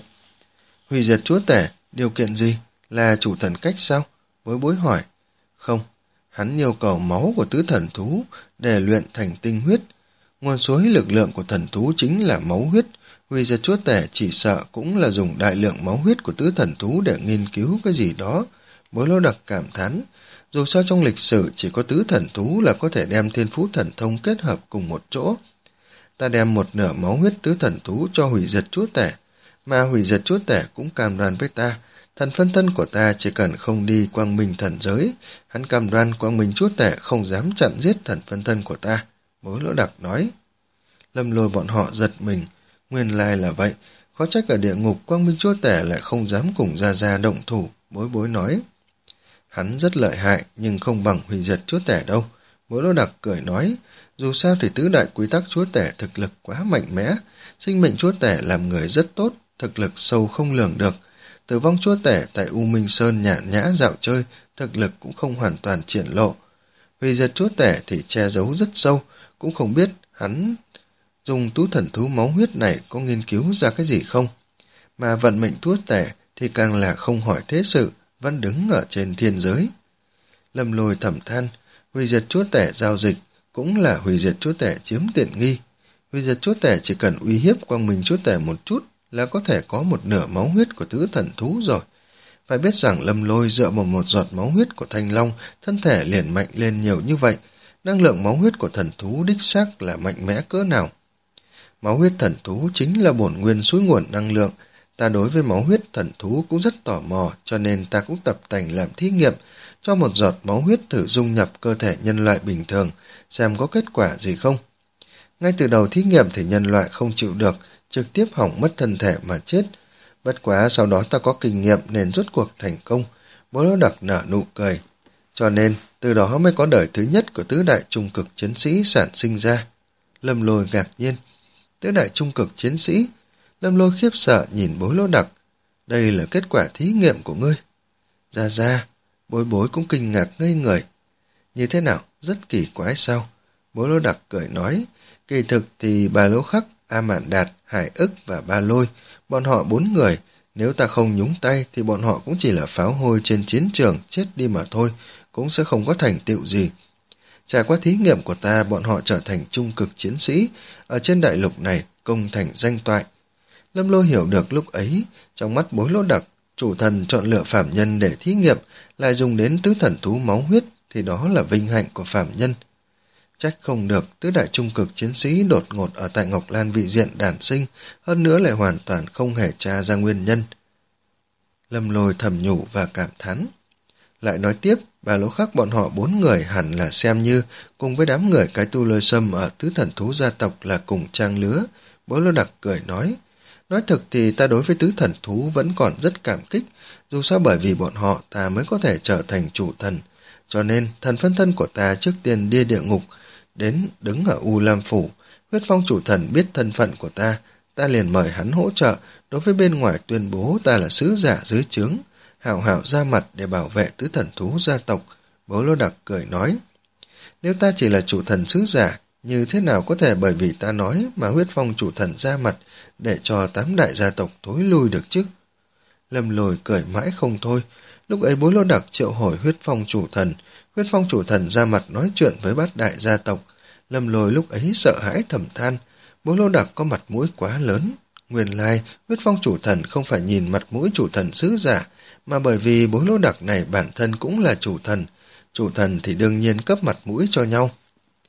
Hủy diệt chúa tể, điều kiện gì? Là chủ thần cách sao? Bối Bối hỏi. Không, hắn yêu cầu máu của tứ thần thú để luyện thành tinh huyết. Nguồn suối lực lượng của thần thú chính là máu huyết. Hủy diệt chúa tể chỉ sợ cũng là dùng đại lượng máu huyết của tứ thần thú để nghiên cứu cái gì đó. Bối Lỗ Đặc cảm thán. Dù sao trong lịch sử chỉ có tứ thần thú là có thể đem thiên phú thần thông kết hợp cùng một chỗ. Ta đem một nửa máu huyết tứ thần thú cho hủy diệt chúa tể, mà hủy diệt chúa tể cũng cam đoan với ta. Thần phân thân của ta chỉ cần không đi quang minh thần giới, hắn cam đoan quang minh chúa tể không dám chặn giết thần phân thân của ta. Bối Lỗ Đặc nói. Lâm Lôi bọn họ giật mình. Nguyên lai là vậy, khó trách ở địa ngục quang minh chúa tể lại không dám cùng Gia Gia động thủ. Bối Bối nói. Hắn rất lợi hại nhưng không bằng hủy diệt chúa tể đâu. Bối Lỗ Đặc cười nói, dù sao thì tứ đại quy tắc chúa tể thực lực quá mạnh mẽ, sinh mệnh chúa tể làm người rất tốt, thực lực sâu không lường được. Tử vong chúa tể tại U Minh Sơn nhàn nhã dạo chơi, thực lực cũng không hoàn toàn triển lộ. Hủy diệt chúa tể thì che giấu rất sâu, cũng không biết hắn dùng tú thần thú máu huyết này có nghiên cứu ra cái gì không. Mà vận mệnh chúa tể thì càng là không hỏi thế sự, vẫn đứng ở trên thiên giới. Lâm Lôi thầm than, hủy diệt chúa tể giao dịch cũng là hủy diệt chúa tể chiếm tiện nghi. Hủy diệt chúa tể chỉ cần uy hiếp quang minh chúa tể một chút là có thể có một nửa máu huyết của tứ thần thú rồi. Phải biết rằng Lâm Lôi dựa vào một giọt máu huyết của Thanh Long, thân thể liền mạnh lên nhiều như vậy. Năng lượng máu huyết của thần thú đích xác là mạnh mẽ cỡ nào. Máu huyết thần thú chính là bổn nguyên suối nguồn năng lượng. Ta đối với máu huyết thần thú cũng rất tò mò, cho nên ta cũng tập tành làm thí nghiệm, cho một giọt máu huyết thử dung nhập cơ thể nhân loại bình thường, xem có kết quả gì không. Ngay từ đầu thí nghiệm thì nhân loại không chịu được, trực tiếp hỏng mất thân thể mà chết. Bất quá sau đó ta có kinh nghiệm nên rốt cuộc thành công. Bối Lỗ Đặc nở nụ cười. Cho nên từ đó mới có đời thứ nhất của tứ đại trung cực chiến sĩ sản sinh ra. Lâm Lôi ngạc nhiên. Tứ đại trung cực chiến sĩ? Lâm Lôi khiếp sợ nhìn Bối Lỗ Đặc. Đây là kết quả thí nghiệm của ngươi. Ra ra, Bối Bối cũng kinh ngạc ngây người. Như thế nào? Rất kỳ quái sao? Bối Lỗ Đặc cười nói. Kỳ thực thì Bà Lỗ Khắc, A Mạn Đạt, Hải Ức và Ba Lôi, bọn họ bốn người, nếu ta không nhúng tay thì bọn họ cũng chỉ là pháo hôi trên chiến trường, chết đi mà thôi, cũng sẽ không có thành tựu gì. Trải qua thí nghiệm của ta, bọn họ trở thành trung cực chiến sĩ, ở trên đại lục này công thành danh toại. Lâm Lôi hiểu được lúc ấy, trong mắt Bối Lỗ Đặc, chủ thần chọn lựa phàm nhân để thí nghiệm, lại dùng đến tứ thần thú máu huyết, thì đó là vinh hạnh của phàm nhân. Trách không được tứ đại trung cực chiến sĩ đột ngột ở tại Ngọc Lan vị diện đản sinh, hơn nữa lại hoàn toàn không hề tra ra nguyên nhân. Lâm Lôi thầm nhủ và cảm thán. Lại nói tiếp, Bà Lỗ Khắc bọn họ bốn người hẳn là xem như cùng với đám người cái tu lôi sâm ở tứ thần thú gia tộc là cùng trang lứa. Bối Lỗ Đặc cười nói. Nói thực thì ta đối với tứ thần thú vẫn còn rất cảm kích, dù sao bởi vì bọn họ ta mới có thể trở thành chủ thần. Cho nên thần phân thân của ta trước tiên đi địa ngục, đến đứng ở U Lam Phủ. Huyết Phong chủ thần biết thân phận của ta, ta liền mời hắn hỗ trợ, đối với bên ngoài tuyên bố ta là sứ giả dưới trướng, hảo hảo ra mặt để bảo vệ tứ thần thú gia tộc. Bối Lỗ Đặc cười nói, nếu ta chỉ là chủ thần sứ giả, như thế nào có thể bởi vì ta nói mà Huyết Phong chủ thần ra mặt để cho tám đại gia tộc thối lui được chứ? Lâm Lôi cười mãi không thôi. Lúc ấy Bối Lỗ Đặc triệu hồi Huyết Phong chủ thần, Huyết Phong chủ thần ra mặt nói chuyện với bát đại gia tộc. Lâm Lôi lúc ấy sợ hãi thầm than, Bối Lỗ Đặc có mặt mũi quá lớn. Nguyên lai, Huyết Phong chủ thần không phải nhìn mặt mũi chủ thần sứ giả, mà bởi vì Bối Lỗ Đặc này bản thân cũng là chủ thần. Chủ thần thì đương nhiên cấp mặt mũi cho nhau.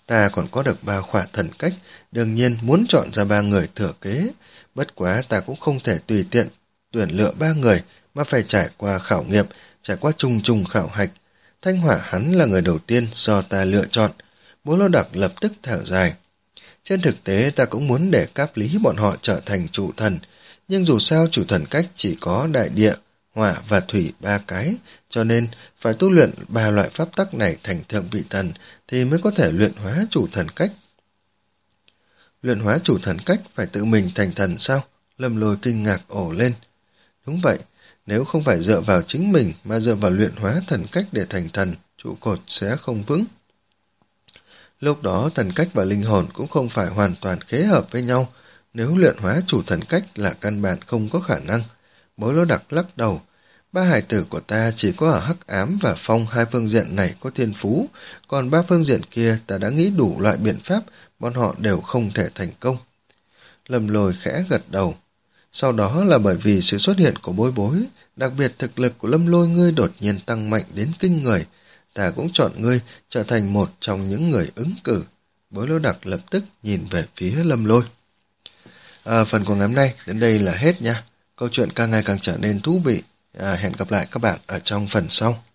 Ta còn có được ba khỏa thần cách, đương nhiên muốn chọn ra ba người thừa kế. Bất quá ta cũng không thể tùy tiện tuyển lựa ba người, mà phải trải qua khảo nghiệm, trải qua trùng trùng khảo hạch. Thanh Hỏa hắn là người đầu tiên do ta lựa chọn. Bố Lô Đặc lập tức thở dài. Trên thực tế ta cũng muốn để Cáp Lý bọn họ trở thành chủ thần, nhưng dù sao chủ thần cách chỉ có đại địa, hỏa và thủy ba cái, cho nên phải tu luyện ba loại pháp tắc này thành thượng vị thần thì mới có thể luyện hóa chủ thần cách. Luyện hóa chủ thần cách phải tự mình thành thần sao? Lâm Lôi kinh ngạc ồ lên. Đúng vậy, nếu không phải dựa vào chính mình mà dựa vào luyện hóa thần cách để thành thần, trụ cột sẽ không vững. Lúc đó thần cách và linh hồn cũng không phải hoàn toàn khế hợp với nhau, nếu luyện hóa chủ thần cách là căn bản không có khả năng. Bố Lô Đặc lắc đầu. Ba hài tử của ta chỉ có ở hắc ám và phong hai phương diện này có thiên phú, còn ba phương diện kia ta đã nghĩ đủ loại biện pháp, bọn họ đều không thể thành công. Lâm Lôi khẽ gật đầu. Sau đó là bởi vì sự xuất hiện của Bối Bối, đặc biệt thực lực của Lâm Lôi ngươi đột nhiên tăng mạnh đến kinh người. Ta cũng chọn ngươi trở thành một trong những người ứng cử. Bối Lô Đặc lập tức nhìn về phía Lâm Lôi. À, phần của ngày hôm nay đến đây là hết nha. Câu chuyện càng ngày càng trở nên thú vị. À, hẹn gặp lại các bạn ở trong phần sau.